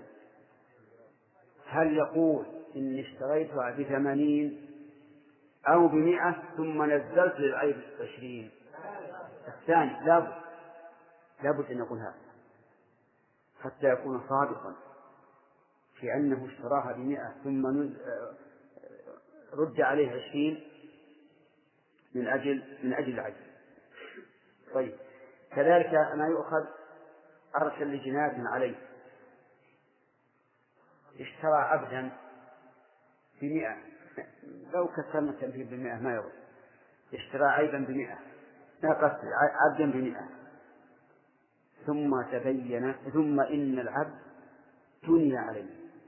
S2: هل يقول إني اشتريتها ب80 أو ب100 ثم نزلت للعيب 20؟ الثاني لابد أن يقول هذا حتى يكون صادقا في أنه اشتراها ب100 ثم رد عليه 20 من أجل العجز. طيب كذلك ما يؤخذ أرسل لجناية عليه، اشترى عبدا ب100، لو كسرنا التنفيذ ب100 ما يرد، اشترى عيبا ب100، عبدا ب100، ثم تبين ثم إن العبد جني عليه،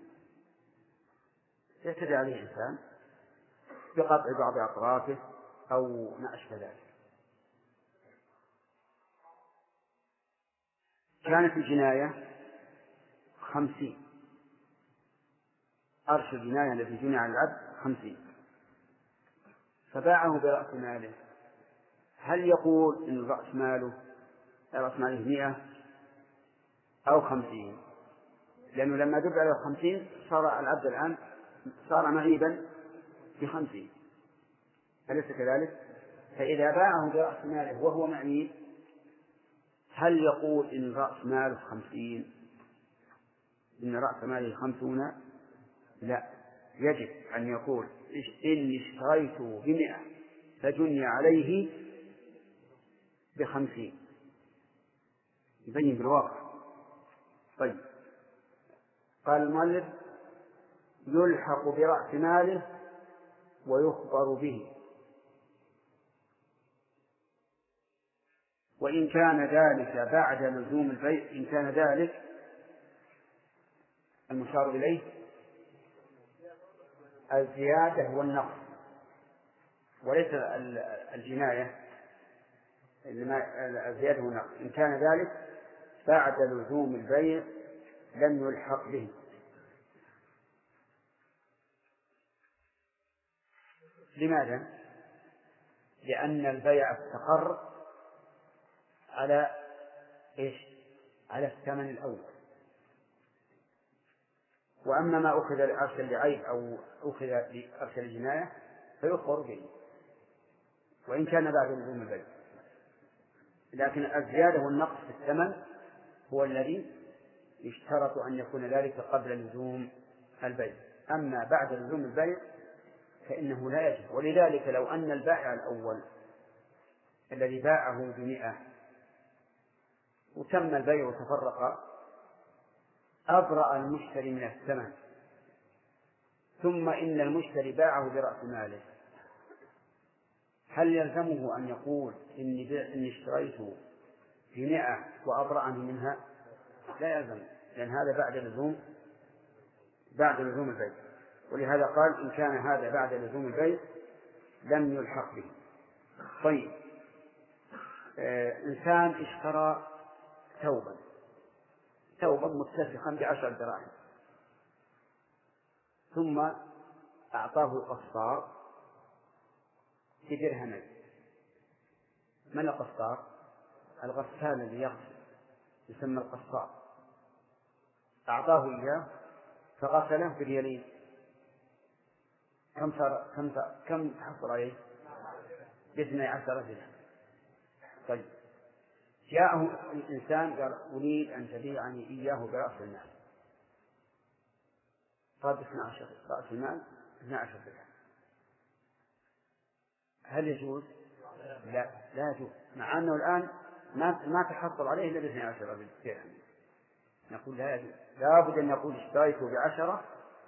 S2: يعتدي عليه إنسان بقطع بعض أطرافه أو ما أشبه ذلك. كانت الجناية 50، أرش الجناية التي جنى على العبد 50، فباعه برأس ماله، هل يقول إن رأس ماله 100 أو 50؟ لأنه لما دب على 50 صار العبد الآن صار معيبا ب50، أليس كذلك؟ فإذا باعه برأس ماله وهو معيب هل يقول إن رأس ماله 50، إن رأس ماله 50؟ لا، يجب أن يقول إني اشتريته ب100 فجني عليه ب50، يبين بالواقع. طيب قال المؤلف يلحق برأس ماله ويخبر به، وإن كان ذلك بعد لزوم البيع، إن كان ذلك المشار إليه الزيادة والنقص وليس الجناية، الزيادة والنقص، إن كان ذلك بعد لزوم البيع لم يلحق به. لماذا؟ لأن البيع استقر على على الثمن الأول، وأما ما أخذ لأرسل لعيب أو أخذ لأرسل لجناية فيخبر به وإن كان بعد لزوم البيع، لكن الزيادة والنقص في الثمن هو الذي يشترط أن يكون ذلك قبل لزوم البيع، أما بعد لزوم البيع فإنه لا يجب. ولذلك لو أن البائع الأول الذي باعه ب100 وتم البيع وتفرق أبرأ المشتري من الثمن، ثم إن المشتري باعه برأس ماله، هل يلزمه أن يقول إني اشتريته ب100 وأبرأني منها؟ لا يلزم، لأن هذا بعد لزوم البيع. ولهذا قال إن كان هذا بعد لزوم البيع لم يلحق به. طيب إنسان اشترى ثوبا متسخا ب10 دراهم، ثم أعطاه القصار بدرهمين. من القصار؟ الغسال الذي يغسل يسمى القصار، أعطاه إياه فغسله بريالين، كم تحصل عليه؟ ب12 درهم. طيب جاءه الإنسان قال أريد أن تبيعني إياه برأس المال، قال 12 رأس المال 12 درهم، هل يجوز؟ لا يجوز، مع أنه الآن ما تحصل عليه إلا 12 درهم. نقول لا يجوز، لا بد أن يقول اشتريته ب10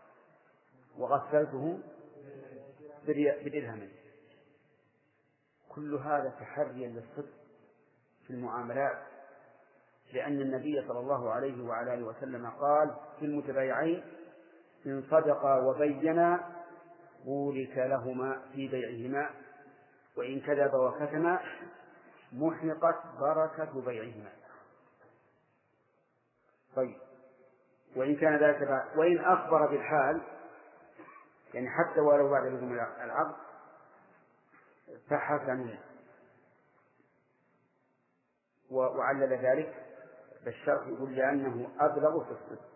S2: وغسلته بدرهم. كل هذا تحريا للصدق في المعاملات، لأن النبي صلى الله عليه وعلى آله وسلم قال في المتبايعين إن صدقا وبينا بورك لهما في بيعهما وإن كذب وكتما محقت بركة بيعهما. طيب وإن كان ذلك وإن أخبر بالحال، يعني حتى ولو بعد لزوم العقد فحسن، وعلل ذلك بالشرط يقول لأنه أبلغ في الصدق.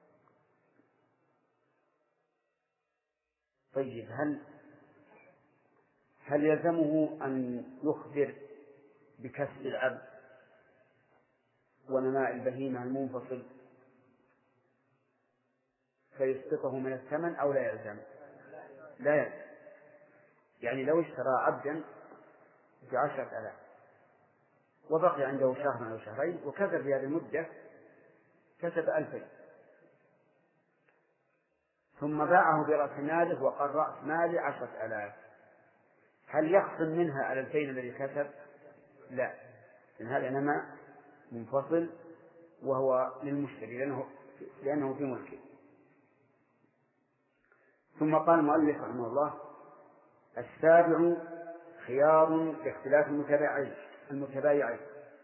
S2: طيب هل يلزمه أن يخبر بكسب العبد ونماء البهيمة المنفصل فيسقطه من الثمن أو لا يلزم؟ لا يلزم، يعني لو اشترى عبدا ب10,000 وبقي عنده شهر أو شهرين وكسب في هذه المدة كسب 2000 ثم باعه برأس ماله وقال رأس مالي 10,000 هل يخصم منها على 2000 الذي كسب؟ لا، لأن هذا إنما منفصل وهو للمشتري لأنه في ملكه. ثم قال المؤلف رحمه الله: السابع خيار باختلاف المتبايعين.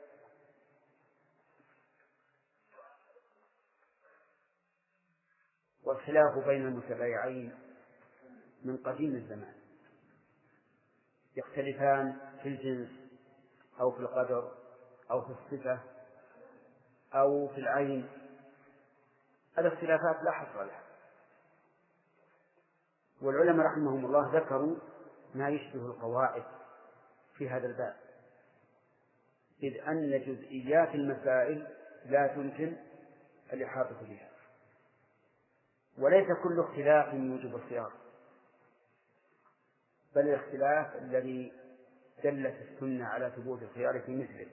S2: والخلاف بين المتبايعين من قديم الزمان، يختلفان في الجنس أو في القدر أو في الصفة أو في العين. الاختلافات لا حصر لها، والعلماء رحمهم الله ذكروا ما يشبه القواعد في هذا الباب، إذ أن جزئيات المسائل لا تمكن الإحاطة بها، وليس كل اختلاف يوجب الخيار، بل الاختلاف الذي دلت السنة على ثبوت الخيار في مثله.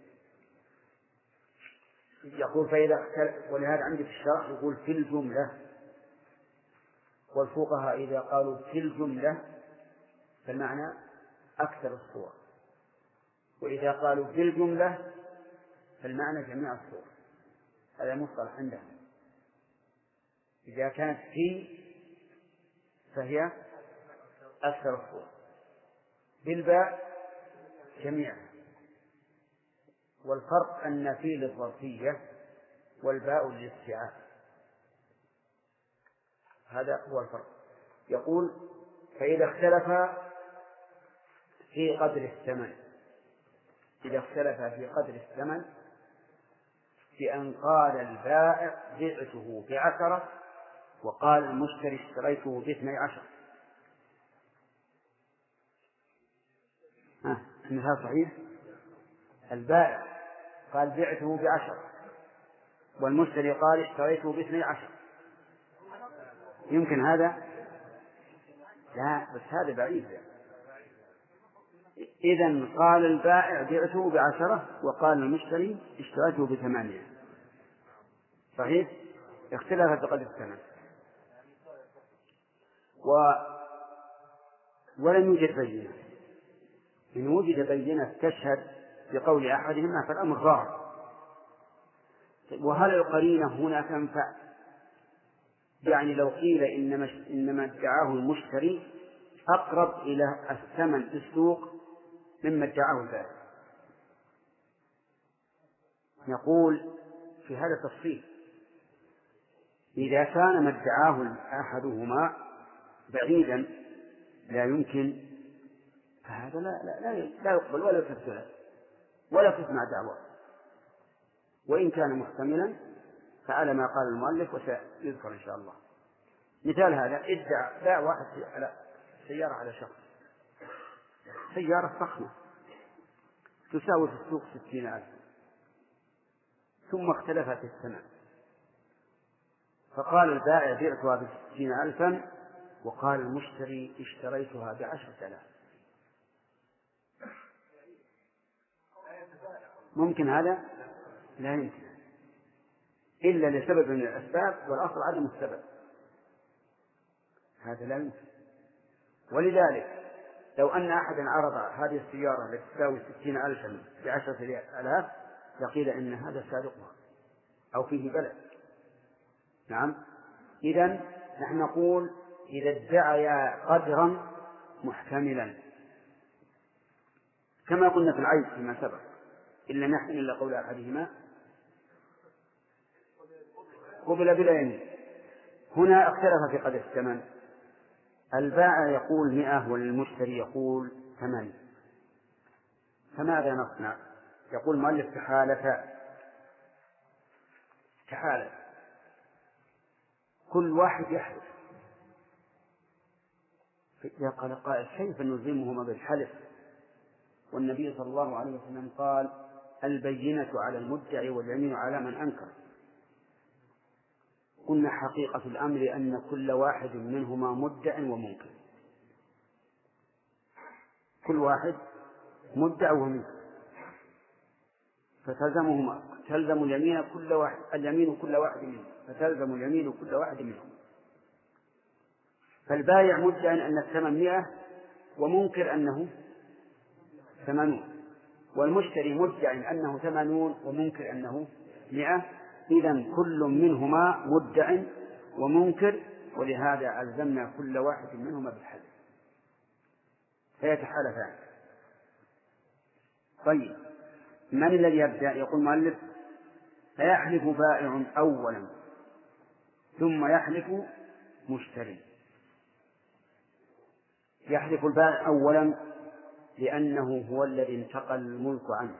S2: يقول فإذا اختلف، ولهذا عندي في الشرح يقول في الجملة، والفقهاء إذا قالوا في الجملة فالمعنى أكثر الصور، وإذا قالوا في الجملة فالمعنى جميع الصور. هذا مصطلح عندهم. إذا كانت في فهي أكثر الصور، بالباء جميعها، والفرق أن في للظرفية والباء للاستيعاب، هذا هو الفرق. يقول فإذا اختلف في قدر الثمن، إذا اختلف في قدر الثمن بأن قال البائع بعته ب10 وقال المشتري اشتريته ب12. المثال صحيح؟ البائع قال بعته ب10 والمشتري قال اشتريته ب12. يمكن هذا؟ لا، بس هذا بعيد. إذن قال البائع بعته ب10 وقال المشتري اشتريته ب8. صحيح؟ اختلف في قدر الثمن. ولم يوجد بينة. إن وجد بينة تشهد بقول أحدهما فالأمر ظاهر. وهل القرينة هنا تنفع؟ يعني لو قيل إنما ادعاه المشتري أقرب إلى الثمن في السوق مما ادعاه البائع، نقول في هذا التفصيل إذا كان ما ادعاه أحدهما بعيدا لا يمكن، فهذا لا يقبل ولا يكفر ولا تسمع دعوة. وإن كان محتملا فعلى ما قال المؤلف وسيذكر إن شاء الله. مثال هذا باع واحد على سيارة على شخص، سيارة فخمة تساوي في السوق 60,000، ثم اختلفت في الثمن، فقال البائع بعتها ب60,000 وقال المشتري اشتريتها ب10,000. ممكن هذا؟ لا يمكن، إلا لسبب من الأسباب، والأصل عدم السبب. هذا لا يمكن. ولذلك لو أن أحدا عرض هذه السيارة التي تساوي 60,000 ب10,000 لقيل إن هذا سارقها أو فيه بلد. نعم. إذن نحن نقول إذا ادعيا قدرا محتملا كما قلنا في العيب فيما سبق، إلا نحن إلا قول أحدهما قبل بلا يمين. هنا اختلف في قدر الثمن، البائع يقول 100 والمشتري يقول 8، فماذا نصنع؟ يقول المؤلف كحالة كل واحد يحلف. إذا قال قائل كيف نلزمهما بالحلف والنبي صلى الله عليه وسلم قال البينة على المدعي واليمين على من أنكر؟ قلنا حقيقة الأمر أن كل واحد منهما مدع ومنكر، كل واحد مدع ومنكر، تلزم اليمين كل واحد منهم، فتلزم اليمين كل واحد منهم. فالبايع مدع أن الثمن 100 ومنكر أنه 80، والمشتري مدع أنه 80 ومنكر أنه 100. إذن كل منهما مدع ومنكر، ولهذا ألزمنا كل واحد منهما بالحلف فيتحالفان. طيب، من الذي يبدأ؟ يقول المؤلف: فيحلف بائع أولا ثم يحلف مشتري. يحلف البائع أولا لأنه هو الذي انتقل الملك عنه،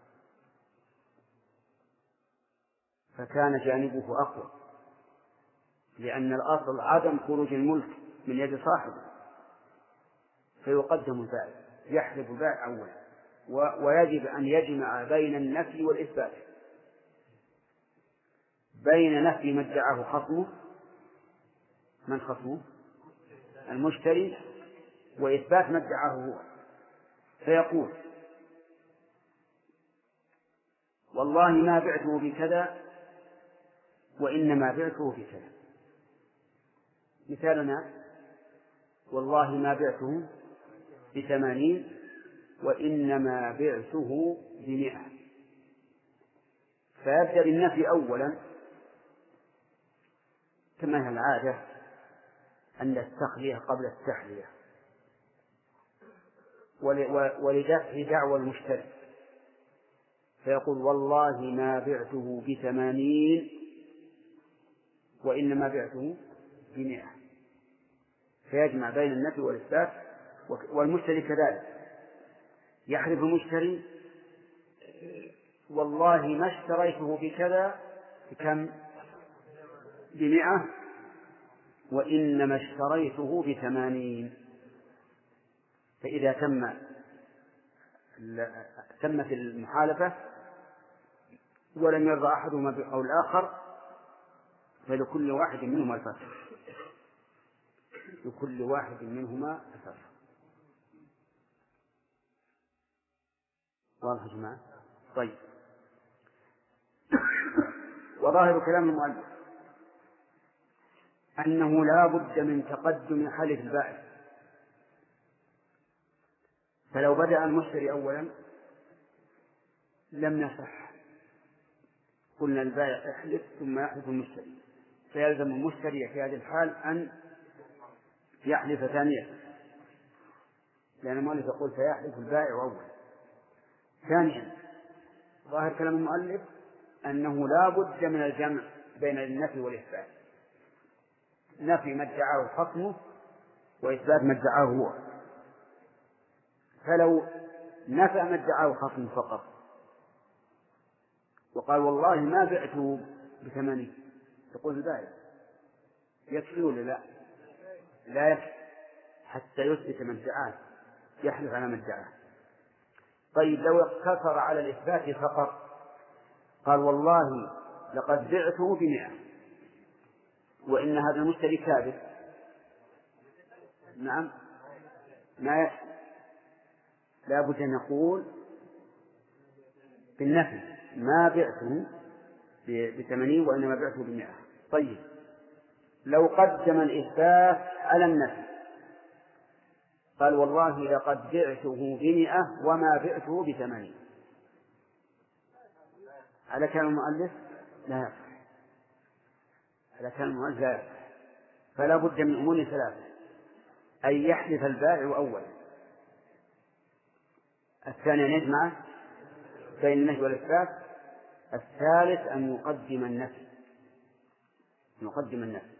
S2: فكان جانبه أقوى، لأن الأصل عدم خروج الملك من يد صاحبه، فيقدم البائع. يحلف البائع أولا، ويجب أن يجمع بين النفي والإثبات، بين نفي ما ادعاه خصمه، من خصمه؟ المشتري، وإثبات ما ادعاه هو. فيقول: والله ما بعته بكذا وإنما بعته بكذا. مثالنا: والله ما بعته ب80 وإنما بعته ب100. فيبدأ بالنفي أولا، كما هي العادة أن التخلية قبل التحلية، ولدفع دعوى المشتري، فيقول: والله ما بعته ب80 وإنما بعته ب100. فيجمع بين النفي والإثبات. والمشتري كذلك يحلف المشتري: والله ما اشتريته بكذا، بكم؟ ب100 وإنما اشتريته ب80. فإذا تمت المحالفة ولم يرضى أحدهما بقول الآخر، فلكل واحد منهما الفسخ، لكل واحد منهما الفسخ. واضح يا جماعة؟ طيب. وظاهر كلام المؤلف أنه لا بد من تقدم حلف البائع، فلو بدأ المشتري أولا لم يصح. قلنا البائع يحلف ثم يحلف المشتري، فيلزم المشتري في هذه الحال أن يحلف ثانية، لأن المؤلف يقول: فيحلف البائع أولا. ثانيا، ظاهر كلام المؤلف أنه لا بد من الجمع بين النفي والإثبات، نفي ما ادعاه خصمه وإثبات ما ادعاه هو. فلو نفى ما ادعاه خصمه فقط وقال: والله ما بعته ب80، يقول البائع: يكفي ولا لا؟ لا يكفي حتى يثبت ما ادعاه، يحلف على ما ادعاه. طيب، لو اقتصر على الإثبات فقط، قال: والله لقد بعته ب100 وإن هذا المشتري كاذب، نعم، ما يكفي، لا بد أن يقول بالنفي: ما بعته ب80 وإنما بعته ب100. طيب، لو قدم الإثبات على النفي، قال: والله لقد بعته ب100 وما بعته ب80، على كلام المؤلف لا يصح، على كلام المؤلف لا يصح. فلا بد من أمور ثلاثة: أن يحلف البائع أولا، الثاني أن يجمع بين النفي والإثبات، الثالث أن يقدم النفي.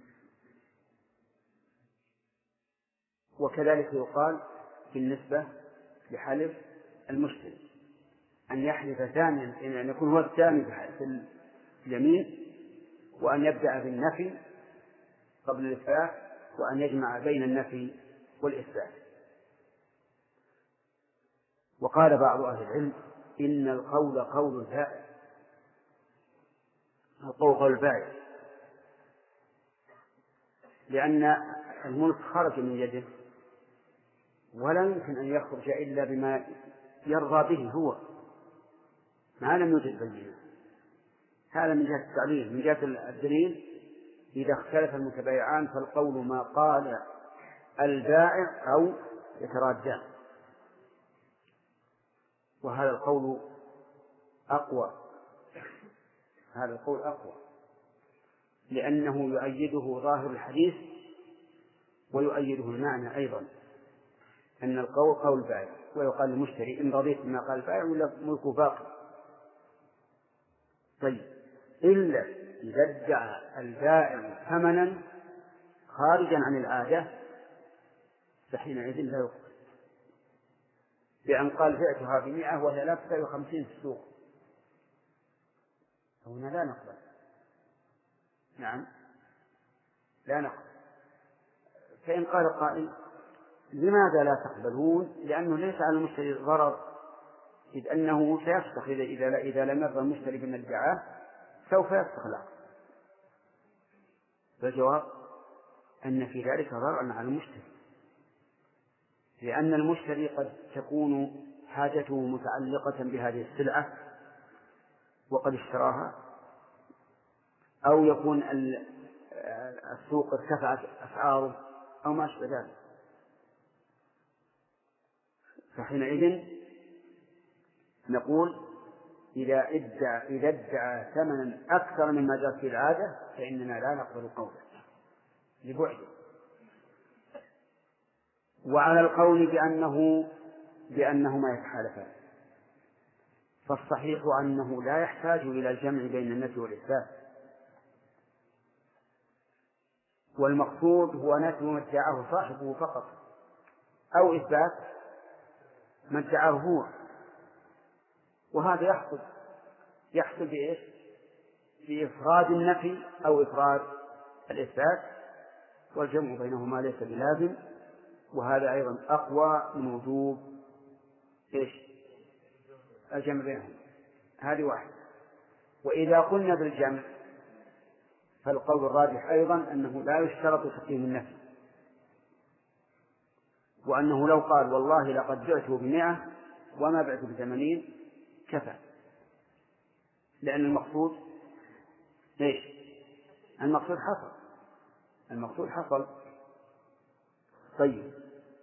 S2: وكذلك يقال بالنسبة لحلف المشتري، أن يحلف ثانيا، أن يكون هو الثاني في اليمين، وأن يبدأ بالنفي قبل الإثبات، وأن يجمع بين النفي والإثبات. وقال بعض أهل العلم: إن القول قول البائع، القول قول البائع، لأن الملك خرج من يده ولا يمكن أن يخرج إلا بما يرضى به هو ما لم يوجد بينة. هذا من جهة التعليل. من جهة الدليل إذا اختلف المتبايعان فالقول ما قال البائع أو يتراجع، وهذا القول أقوى. هذا القول أقوى لأنه يؤيده ظاهر الحديث ويؤيده المعنى أيضا، أن القول قول البائع، ويقال للمشتري إن رضيت بما قال البائع ولا ملكه باقي. طيب إلا إذا ادعى البائع ثمنا خارجا عن العادة فحينئذ لا يقبل، بأن قال بعتها ب100 وهي لا تساوي 50 في السوق، هنا لا نقبل. نعم لا نقبل. فإن قال قائل لماذا لا تقبلون؟ لأنه ليس على المشتري ضرر، إذ أنه سيفسخ إذا لم يرضى المشتري بما ادعاه سوف يفسخ العقد. فالجواب أن في ذلك ضررا على المشتري، لأن المشتري قد تكون حاجته متعلقة بهذه السلعة وقد اشتراها، أو يكون السوق ارتفعت أسعاره أو ما أشبه ذلك، فحينئذ نقول إذا ادعى ثمنا أكثر مما جاءت في العادة فإننا لا نقبل قوله لبعده. وعلى القول بأنهما يتحالفان فالصحيح أنه لا يحتاج إلى الجمع بين النفي والإثبات، والمقصود هو نفي ما ادعاه صاحبه فقط أو إثبات ما ادعاه هو، وهذا يحصل بإيش؟ بإفراد النفي أو إفراد الإثبات، والجمع بينهما ليس بلازم، وهذا أيضا أقوى من وجوب إيش؟ الجمع بينهما. هذه واحدة. وإذا قلنا بالجمع فالقول الراجح أيضا أنه لا يشترط تقييم النفي، وأنه لو قال والله لقد بعته ب100 وما بعته ب80 كفى، لأن المقصود إيش؟ المقصود حصل. طيب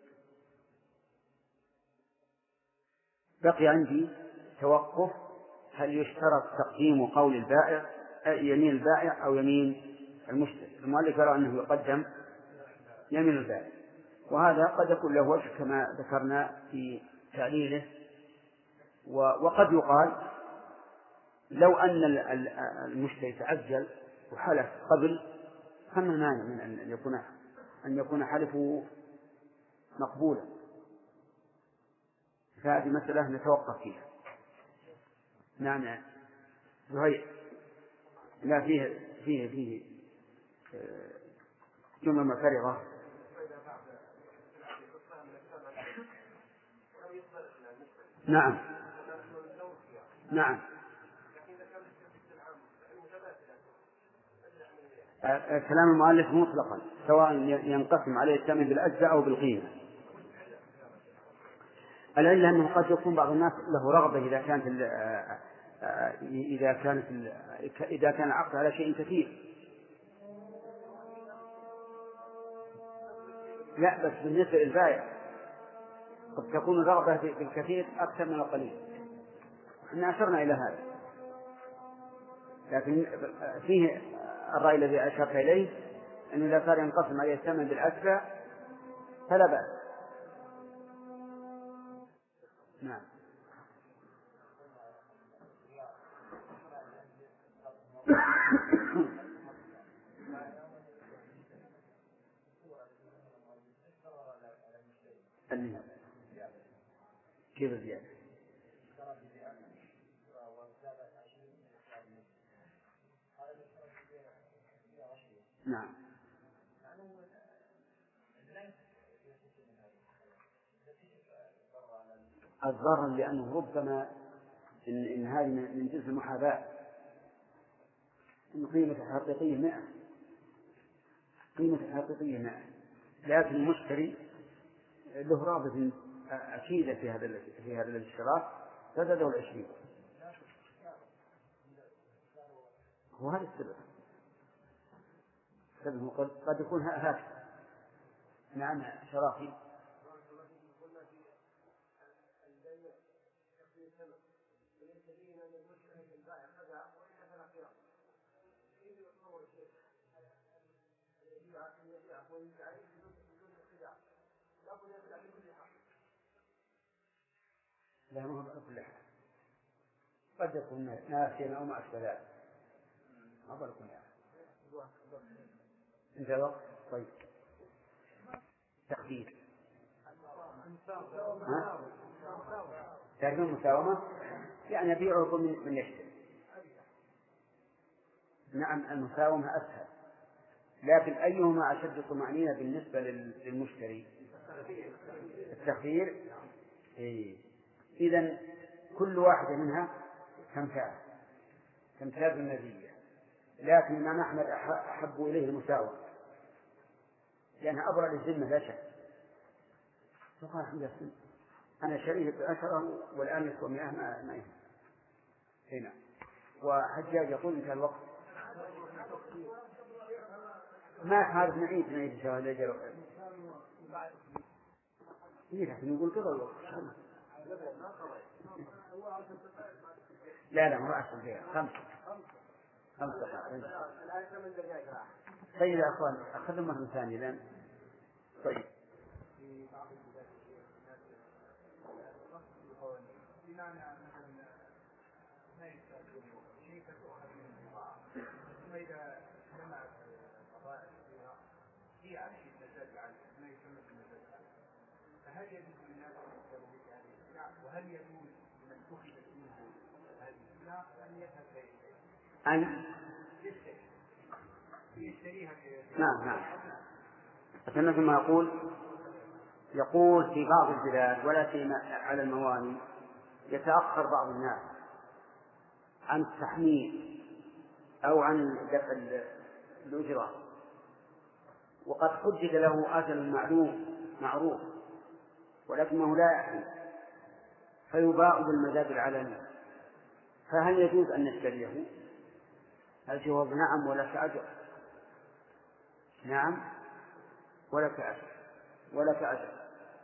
S2: بقي عندي توقف، هل يشترط تقديم قول البائع يمين البائع أو يمين المشتري؟ المؤلف يرى أنه يقدم يمين البائع، وهذا قد يكون له وجه كما ذكرنا في تعليله. وقد يقال لو أن المشتري تعجل وحلف قبل فما المانع من أن يكون حلفه مقبولا؟ فهذه مسألة نتوقف فيها. نعم زهير. لا فيه جملة معترضة. نعم كلام المؤلف مطلقا سواء ينقسم عليه الثمن بالأجزاء أو بالقيمة. العلة أنه قد يكون بعض الناس له رغبة إذا كان العقد على شيء كثير. لا بس بالنسبة للبائع قد تكون الرغبة بالكثير أكثر من القليل، احنا أشرنا إلى هذا، لكن فيه الرأي الذي أشرت إليه أنه إذا صار ينقسم عليه الثمن بالأجزاء فلا بأس. نعم كيف زيادة؟ نعم الضرر لأنه ربما إن هذه من جنس المحاباة، إن قيمة الحقيقية 100، قيمة الحقيقية 100، لكن المشتري له رابط أكيدة في هذا الاشتراك فزادوا 20. هو هذا السبب قد يكون هكذا. نعم شراكي. لا ما هو بكل حال، قد يكون ناسيا أو ما أشبه ذلك، ما بكل حال. انت وقت طيب. تقدير تعرفون المساومة يعني يبيعه من يشتري. نعم المساومة أسهل، لكن أيهما أشد طمأنينة بالنسبة للمشتري؟ التخيير. إذن كل واحدة منها تمتاز النتيجة، لكن الإمام أحمد أحب إليه المساومة لأنها أبرأ للذمة لا شك. فقال الحمد لله أنا شريه ب10 والآن يسوى 100 ما يهم. هنا وحجاج يقول انتهى الوقت. ما عارف نعيد إن شاء الله جرب. لكن يقول قضى الوقت. لا ما أحسن فيها 5 دقائق. طيب يا أخوان أخذوا مرة ثانية الآن. طيب
S3: بمعنى مثلا ما يستأذن شيء تأخذ من البضاعة ثم إذا جمعت قضايا فيها هي على شيء مزاد عنه ما يسمى بالمزاد عنه، فهل يجوز للناس أن يشتروا بهذه السلع؟ وهل يجوز لمن أخذت منه هذه السلع أن يذهب يشتريها؟
S2: نعم عشان مثل ما يقول في بعض البلاد ولا في على المواني يتأخر بعض الناس عن التحميل أو عن دفع الأجرة وقد حدد له أجل معروف ولكنه لا يأتي فيباع بالمزاد العلني، فهل يجوز أن نشتريه؟ الجواب نعم ولك أجر. نعم ولك أجر.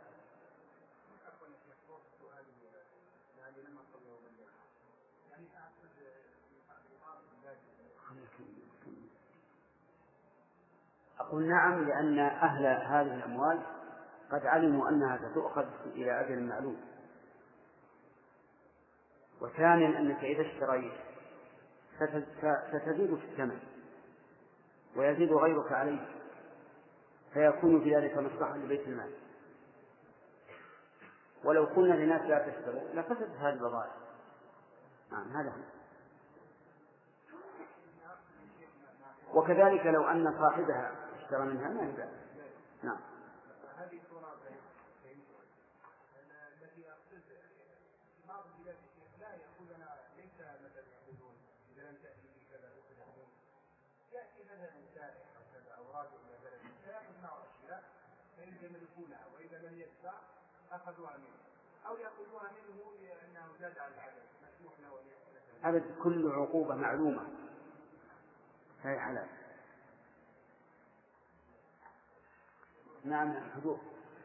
S2: أقول نعم لأن أهل هذه الأموال قد علموا أنها ستؤخذ إلى أجل معلوم. وثانيا أنك إذا اشتريت ستزيد في الثمن ويزيد غيرك عليه فيكون في ذلك مصلحة لبيت المال. ولو قلنا للناس لا تشتروا لفسدت هذه البضائع. نعم هذا هو. وكذلك لو أن صاحبها اشترى منها ما يباع. نعم.
S3: هذه صورة التي أقصد بعض البلاد لا يأخذنا ليس مثلا يقولون إذا لم تأتي لي كذا أخذ يأتي مثلا سائح أو كذا أو راجع إلى بلد فيأخذ معه أشياء فإن يملكونها وإذا لم يدفع أخذوها منه أو يأخذوها منه لأنه زاد على العدد مسموح له أن يأخذ.
S2: هذا كل عقوبة معلومة هي حلال. نعم الحدود.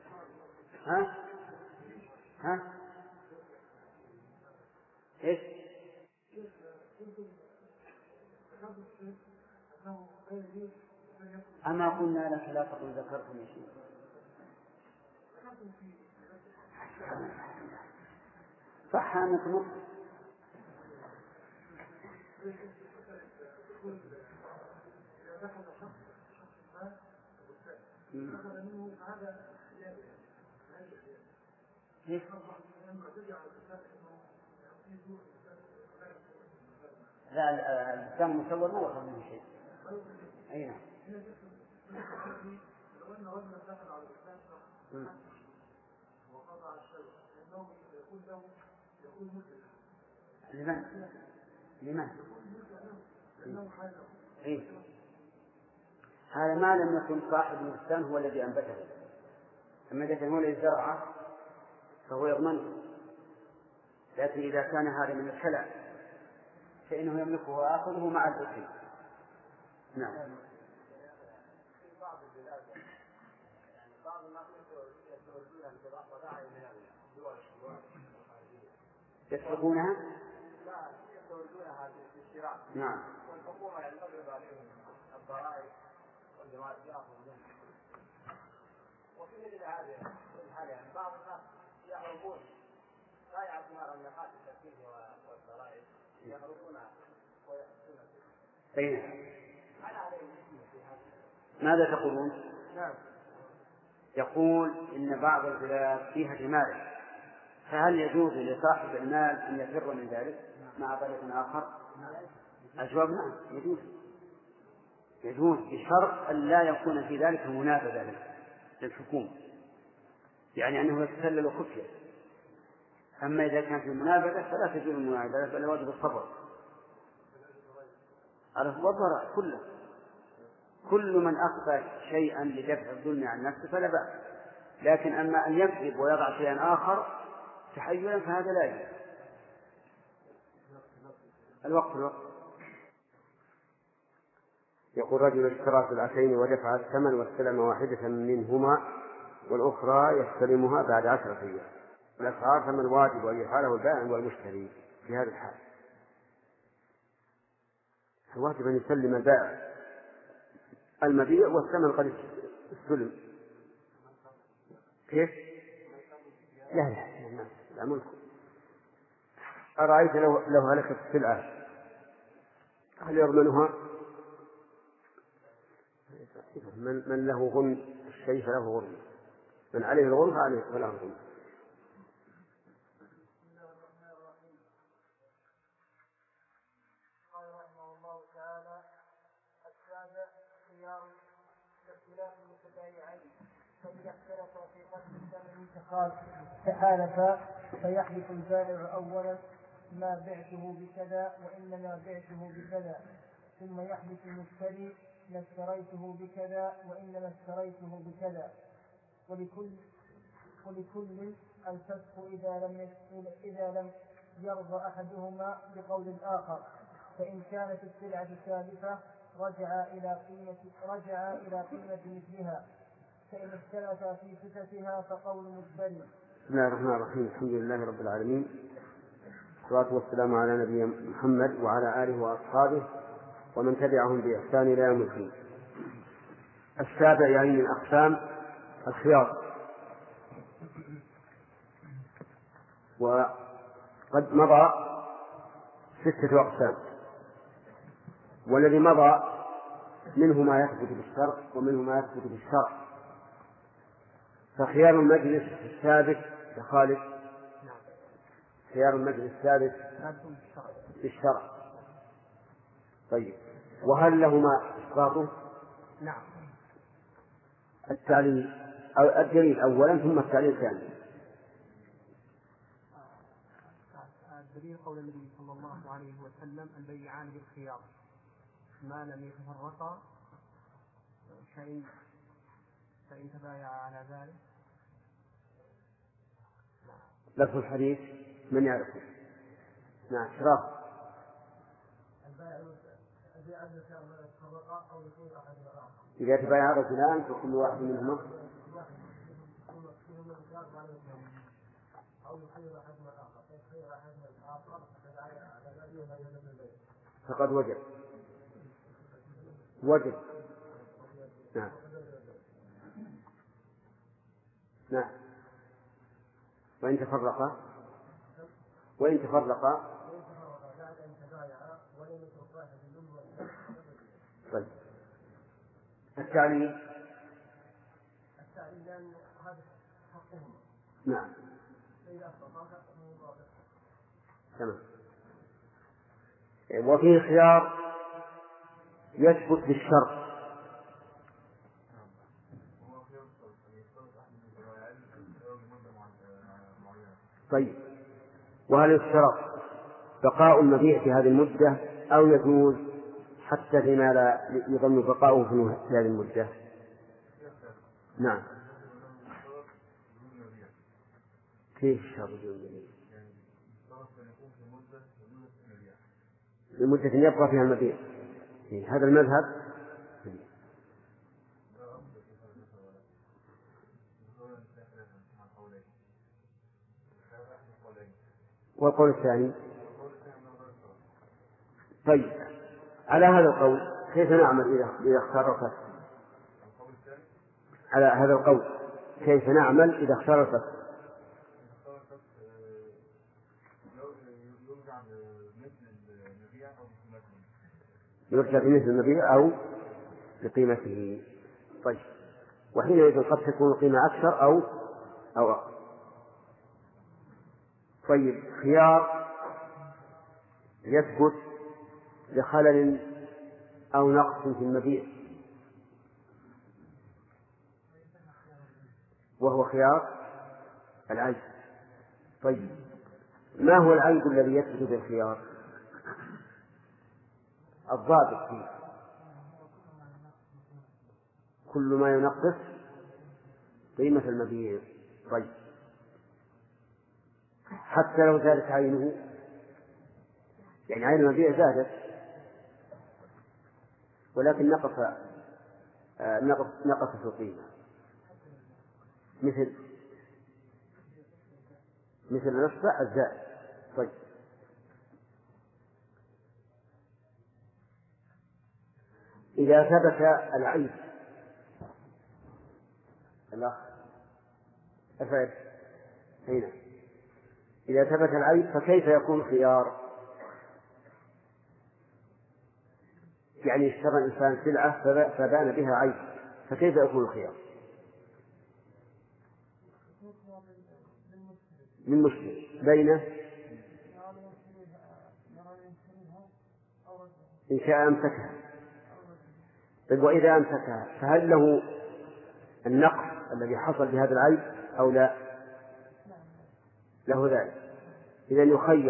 S2: إيش؟ أما قلنا لك لا تقل ذكرتم شيء. صح أنك مخطئ. لا الإنسان المصور ما يأخذ منه شيء. أي نعم.
S3: لو أن رجلا دخل على الإنسان وقطع الشجر فإنه يكون مدرك.
S2: لمن؟ هذا ما لم يكن صاحب البستان هو الذي أنبته. أما إذا كان هو الذي زرعه فهو يضمنه، لكن إذا كان هذا من الخلع فإنه يملكه وآخذه مع الأكل. نعم.
S5: في بعض البلاد يعني بعض الناس يتوجهون لبعض الضرائب من الدول الخارجية.
S2: يسرقونها؟
S5: لا، يتوجهونها للشراء.
S2: نعم.
S5: والحكومة يعني تفرض عليهم الضرائب والجماعات يأخذوا منها. وفي مثل هذه الحالة يعني بعض الناس يهربون لا يعرفون عن نقاط التسجيل والضرائب يهربونها ويأخذونها.
S2: أين؟
S5: أنا عليهم في هذا.
S2: ماذا تقولون؟
S5: نعم.
S2: يقول إن بعض البلاد فيها جمارك، فهل يجوز لصاحب المال أن يفر من ذلك مع طريق آخر؟ الجواب نعم، يجوز بشرط أن لا يكون في ذلك منابذة للحكومة، يعني أنه يتسلل خفية. أما إذا كان في منابذة فلا تجوز المنابذة، بل واجب الصبر على الضرر كله. كل من أخفى شيئا لدفع الظلم عن نفسه فلا بأس، لكن أما أن يكذب ويضع شيئا آخر تحيلا فهذا لا يجوز. الوقت.
S6: يقول رجل اشترى سلعتين ودفع الثمن واستلم واحدة منهما والأخرى يستلمها بعد 10 أيام. الأسعار ثم الواجب أن يفعله البائع والمشتري في هذا الحال. الواجب أن يسلم البائع المبيع والثمن قد استلم. كيف؟ لا ملك. أرأيت لو هلكت السلعة هل يضمنها؟ من له غنم الشيء فله غنم، من عليه الغنم فله غنم.
S3: قال رحمه الله تعالى: السابع خيار اختلاف المتبايعين، فإذا اختلفا في قسم الثمن تحالفا فيحلف البائع أولا: ما بعته بكذا وإنما بعته بكذا، ثم يحلف المشتري: ما اشتريته بكذا وإنما اشتريته بكذا. ولكل الفسخ إذا لم يرضى أحدهما بقول الآخر، فإن كانت السلعة سالفة رجع إلى قيمة مثلها، فإن اختلفا في صفتها فقول مجبري.
S6: بسم الله الرحمن الرحيم. الحمد لله رب العالمين، والصلاة والسلام على نبينا محمد وعلى آله وأصحابه ومن تبعهم بإحسان إلى يوم الدين. السابع يعني من أقسام الخيار. وقد مضى 6 أقسام، والذي مضى منه ما يثبت بالشرع ومنه ما يثبت بالشرع. فخيار المجلس الثابت يا خالد، خيار المجلس الثابت بالشرع. طيب، وهل لهما إسقاطه؟
S4: نعم.
S6: التعليل أو الدليل أولا ثم التعليل ثانيا.
S4: الدليل قول النبي صلى الله عليه وسلم: البيعان بالخيار ما لم يتفرقا، فإن تبايعا على ذلك.
S6: لفظ الحديث من يعرفه؟ نعم. شراف. إذا تبايع رجلان فكل واحد منهما فقد وجب. نعم. نعم. وإن تفرقا طيب. التعليل
S3: لأن هذا حقهم.
S6: نعم. تمام. وفيه خيار يثبت بالشرط. طيب، وهل يشترط بقاء المبيع في هذه المدة أو يجوز حتى فيما لا يظن بقاؤه في هذه المدة؟ نعم. كيف الشرط بدون دليل؟ لمدة يبقى فيها المبيع. هذا المذهب. والقول الثاني. طيب على هذا القول كيف نعمل إذا اختار الفتح؟ على هذا القول كيف نعمل إذا اختار الفتح؟ يرجع بمثل المبيع أو بقيمته. طيب وحينئذ قد تكون القيمة أكثر أو أقل. طيب خيار يثبت لخلل أو نقص في المبيع وهو خيار العيب. طيب ما هو العيب الذي يثبت بالخيار؟ الضابط فيه كل ما ينقص قيمة المبيع. طيب حتى لو زادت عينه، يعني عين المبيع زادت ولكن نقص في القيمة، مثل النصف الزائد. طيب إذا ثبت العيب الأخ أفعل هنا، إذا ثبت العيب فكيف يكون خيار؟ يعني اشترى الإنسان سلعة فبان بها عيب، فكيف يكون الخيار؟ من مشكل بينه إن شاء أمسكها. طيب وإذا أمسكها فهل له النقص الذي حصل بهذا العيب أو لا؟ له ذلك. إذا يخير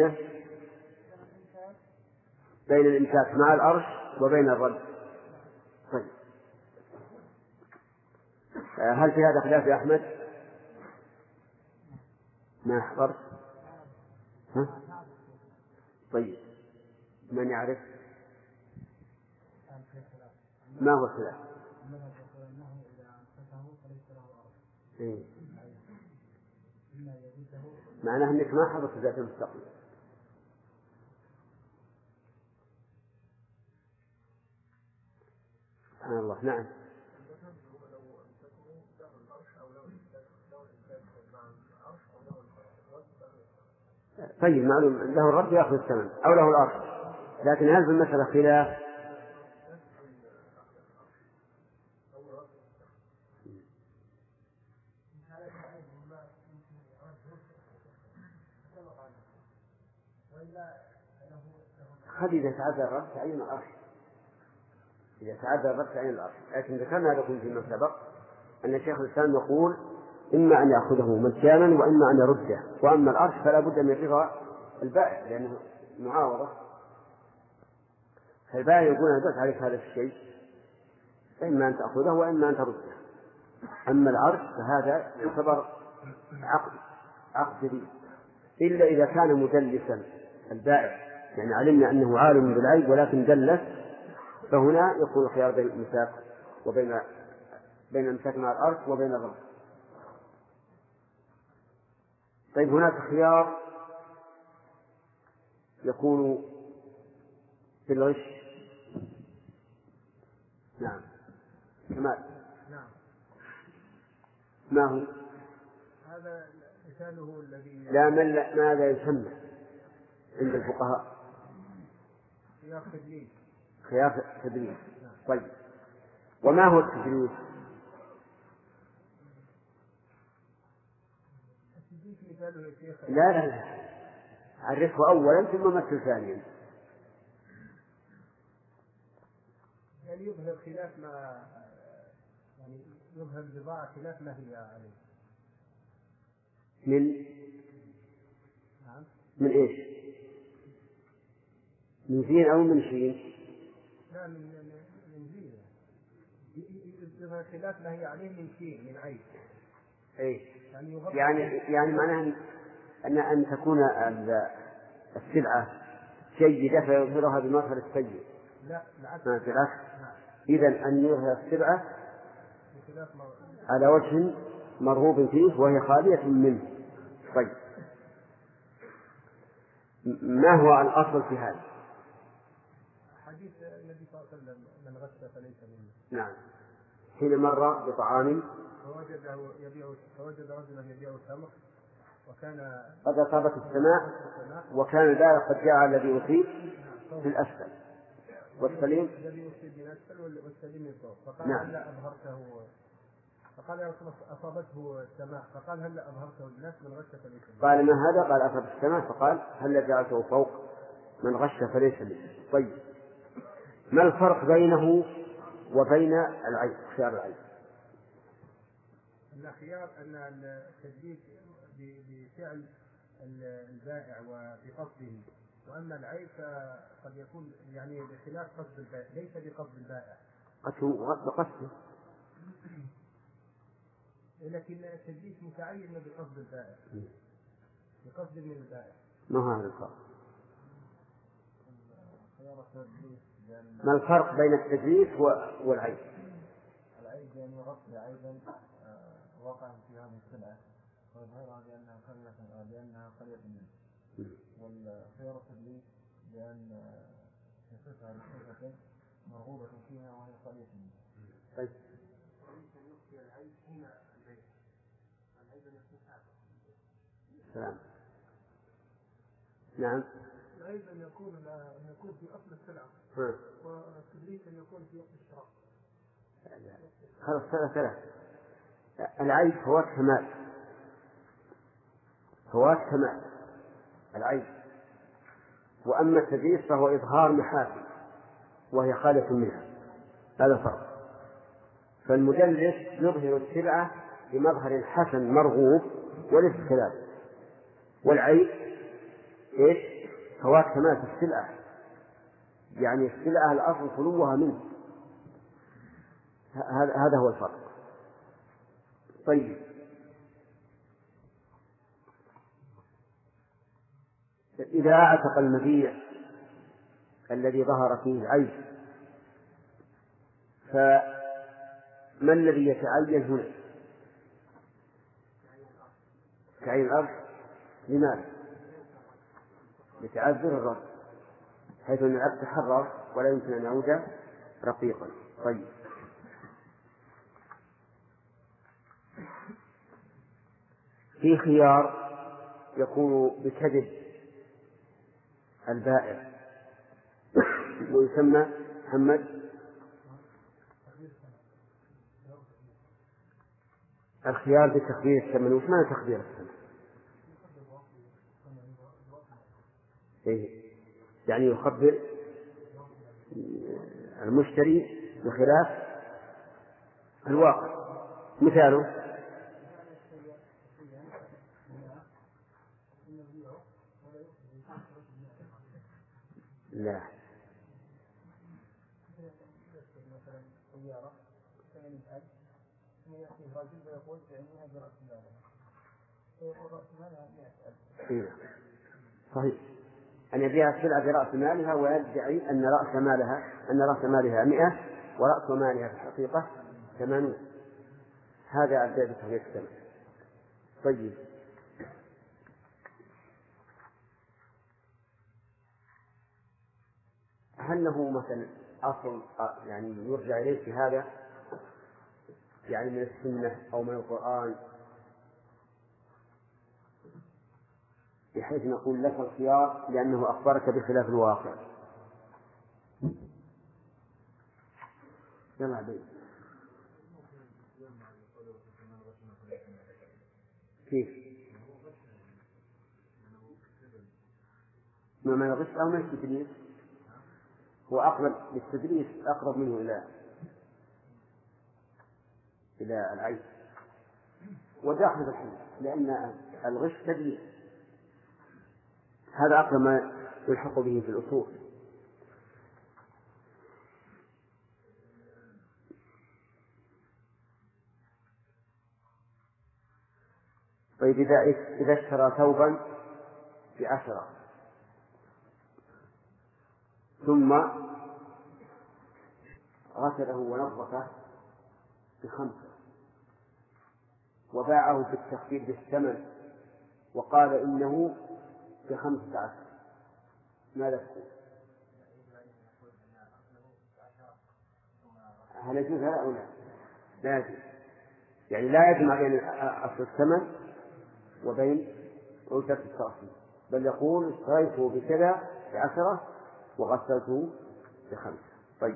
S6: بين الإمساك مع الأرش وبين الرد. طيب هل في هذا خلاف يا أحمد؟ ما حضرت؟ ها؟ طيب من يعرف؟ ما هو الخلاف؟ معناه أنك ما حضرت ذات المستقبل. سبحان الله. نعم. طيب معلوم له الرد يأخذ الثمن أو له الأرش، لكن هل في المسألة خلاف؟ قد إذا تعذر الرد تعين الأرش، إذا تعذر الرد تعين الأرش. لكن ذكرنا لكم فيما سبق أن شيخ الإسلام يقول إما أن يأخذه مجانا وإما أن يرده، وأما الأرش فلا بد من رضا البائع لأنه معاوضة. فالبائع يقول أنا دفعت عليك هذا الشيء إما أن تأخذه وإما أن ترده. أما الأرش فهذا يعتبر عقد جديد، إلا إذا كان مدلسا البائع، يعني علمنا أنه عالم بالعيب ولكن دلس، فهنا يكون خيار بين الإمساك وبين الإمساك مع الأرش وبين الرد. طيب هناك خيار يكون في الغش. نعم كمال.
S4: نعم.
S6: ما هو؟
S4: هذا مثاله الذي
S6: لا ماذا يسمى عند الفقهاء؟
S4: خيار تدليس.
S6: خيار تدليس. طيب وما هو التدليس؟ لا عرفه أولا ثم مثل ثانيا.
S4: يعني يظهر خلاف ما يعني يظهر بضاعة خلاف ما هي عليه.
S6: من إيش؟ من زين أو من شين؟
S4: لا من زين. يظهر خلاف ما هي عليه من شين من عيب.
S6: يعني معناه أن تكون السلعة جيدة فيظهرها بمظهر السيء.
S4: لا
S6: بالعكس. إذن أن يظهر السلعة على وجه مرغوب فيه وهي خالية منه. طيب، ما هو الأصل في هذا؟
S4: حديث النبي صلى الله عليه وسلم من غش فليس منه.
S6: نعم. حين مر بطعام
S4: فوجد رجلا يبيع التمر وكان
S6: قد أصابت السماء وكان البائع قد جاء الذي أصيب في الأسفل والسليم
S4: الذي أصيب بالأسفل والسليم من فوق. فقال
S6: نعم.
S4: هل أظهرته؟ فقال يا رسول الله أصابته السماء. فقال هل أظهرته للناس من غش فليس منه.
S6: قال ما هذا؟ قال أصاب السماء. فقال هل جعلته فوق من غش فليس منه. طيب، ما الفرق بينه وبين العيب، خيار العيب؟
S4: الخيار أن التجديد بفعل البائع وبقصده، وأما العيب فقد يكون يعني بخلاف قصد البائع، ليس بقصد البائع.
S6: بقصده.
S4: لكن التجديد متعين بقصد البائع، بقصد من البائع.
S6: ما هذا الفرق؟ ما الفرق بين التجديد والعيب؟
S5: العيب يعني يغطي عيبا وقع في هذه السلعة ويظهرها بأنها قرية منه، والخيار التدليس بأن يصفها بصفة مرغوبة فيها وهي قرية منه.
S6: طيب. سلام. نعم.
S3: العيب أن يكون في أصل السلعة والتدليس أن يكون في وقت الشراء.
S6: خلاص ثلاث. العيب فوات كمال العيب، وأما التدليس فهو إظهار محاسن وهي خالية منها. هذا فرق. فالمدلس يظهر السلعة بمظهر حسن مرغوب وليس كذلك. والعيب إيش؟ فوات كمال في السلعة، يعني السلعة الأصل خلوها منه. هذا هو الفرق. طيب، إذا أعتق المبيع الذي ظهر فيه العيب فما الذي يتعين هنا؟ تعيين الأرض. لماذا؟ يتعذر الرب، حيث أن العبد تحرر ولا يمكن أن يعود رقيقا. طيب، في خيار يكون بكذب البائع ويسمى محمد الخيار بتخبير الثمن. وش معنى تخبير الثمن؟ يعني يخبر المشتري بخلاف الواقع. مثاله لا صحيح، أن يبيع السلعة برأس مالها ويدعي أن رأس مالها 100 ورأس مالها في الحقيقة 80. هذا أبدأ بتغيير الثمن. طيب، هل له مثلا أصل يعني يرجع إليه في هذا، يعني من السنة أو من القرآن، بحيث نقول لك الخيار لأنه أخبرك بخلاف الواقع؟ يلا عبيد. كيف؟ ما يغش أو ما التدليس هو أقرب للتدليس، أقرب منه إلى العيب وداخل الحديث، لأن الغش تدليس. هذا أقرب ما يلحق به في الأصول. طيب إذا اشترى ثوبا ب10 ثم غسله ونظفه ب5 وباعه بالتخفيض بالثمن وقال إنه ب15، ماذا تقول؟ هل يجوز هذا أو لا؟ لا يجوز، يعني لا يجمع بين أصل الثمن وبين أجرة التخفيض، بل يقول اشتريته بكذا ب10 وغسلته ب5. طيب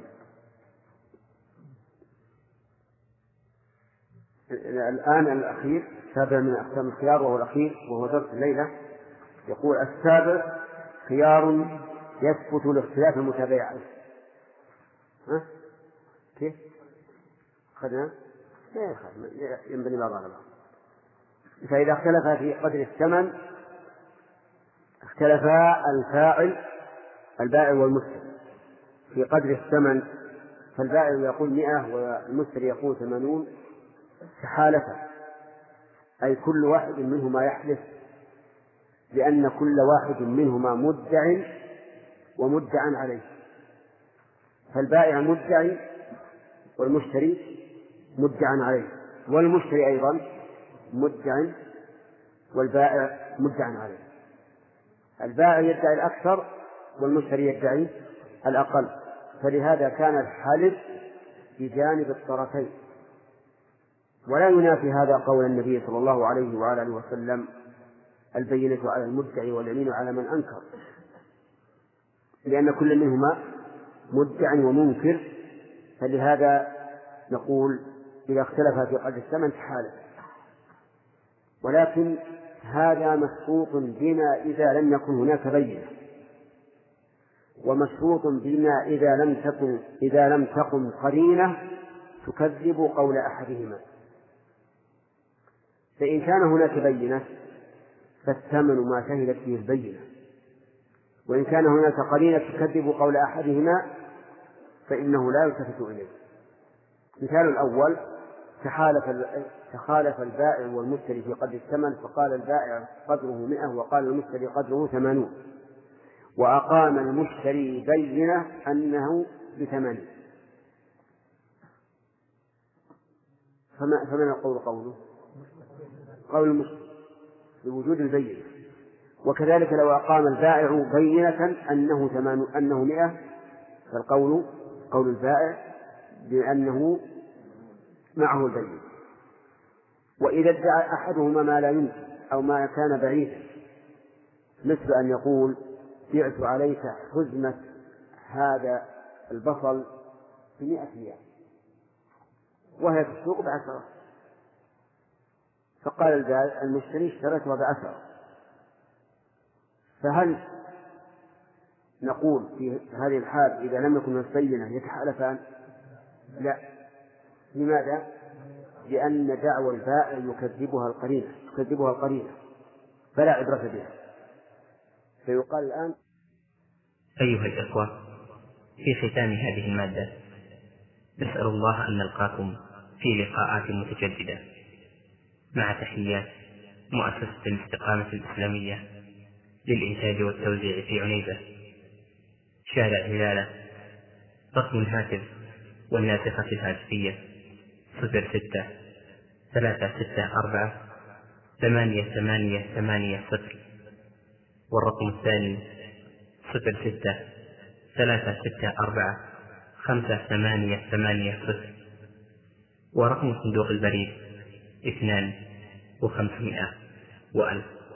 S6: الآن الأخير سابع من أقسام الخيار وهو الأخير وهو درس الليلة. يقول السابع خيار يثبت لاختلاف المتابعين. ها؟ كيف؟ خدنا؟ لا ينبني بعض على بعض. فإذا اختلف في قدر الثمن اختلف الفاعل البائع والمشتري في قدر الثمن، فالبائع يقول 100 والمشتري يقول 80، تحالفا، أي كل واحد منهما يحلف لأن كل واحد منهما مدع ومدعى عليه، فالبائع مدعي والمشتري مدعى عليه، والمشتري أيضا مدعي والبائع مدعى عليه. البائع يدعي الأكثر والمشتري يدعي الأقل، فلهذا كان الحلف بجانب الطرفين. ولا ينافي هذا قول النبي صلى الله عليه وعلى آله وسلم البينة على المدعي واليمين على من أنكر، لأن كل منهما مدع ومنكر، فلهذا نقول إذا اختلف في قدر الثمن تحالف. ولكن هذا مشروط بما إذا لم يكن هناك بينة، ومشروط بما إذا لم تقم قرينة تكذب قول أحدهما. فإن كان هناك بينة فالثمن ما شهدت فيه البينة، وإن كان هناك قرينة تكذب قول أحدهما فإنه لا يلتفت إليه. مثال الأول تخالف البائع والمشتري في قدر الثمن، فقال البائع قدره 100 وقال المشتري قدره 80، وأقام المشتري بينة أنه ب80، فمن القول قوله؟ قول المشتري بوجود البينة. وكذلك لو أقام البائع بينة أنه 100 فالقول قول البائع بأنه معه البينة. وإذا ادعى أحدهما ما لا يمكن أو ما كان بعيدا، مثل أن يقول بعت عليك حزمة هذا البصل ب100 ريال وهي في السوق ب10، فقال المشتري اشتريتها ب10، فهل نقول في هذه الحال إذا لم يكن البينة يتحالفان؟ لا. لماذا؟ لأن دعوى البائع يكذبها القرينة فلا عبرة بها. فيقال الآن
S1: أيها الإخوة، في ختام هذه المادة نسأل الله أن نلقاكم في لقاءات متجددة، مع تحيات مؤسسة الاستقامة الإسلامية للإنتاج والتوزيع في عنيزة، شارع هلالة، رقم الهاتف والناسخة الهاتفية 06-364-8880، والرقم الثاني 06-364-5880، ورقم صندوق البريد 2500 و1000.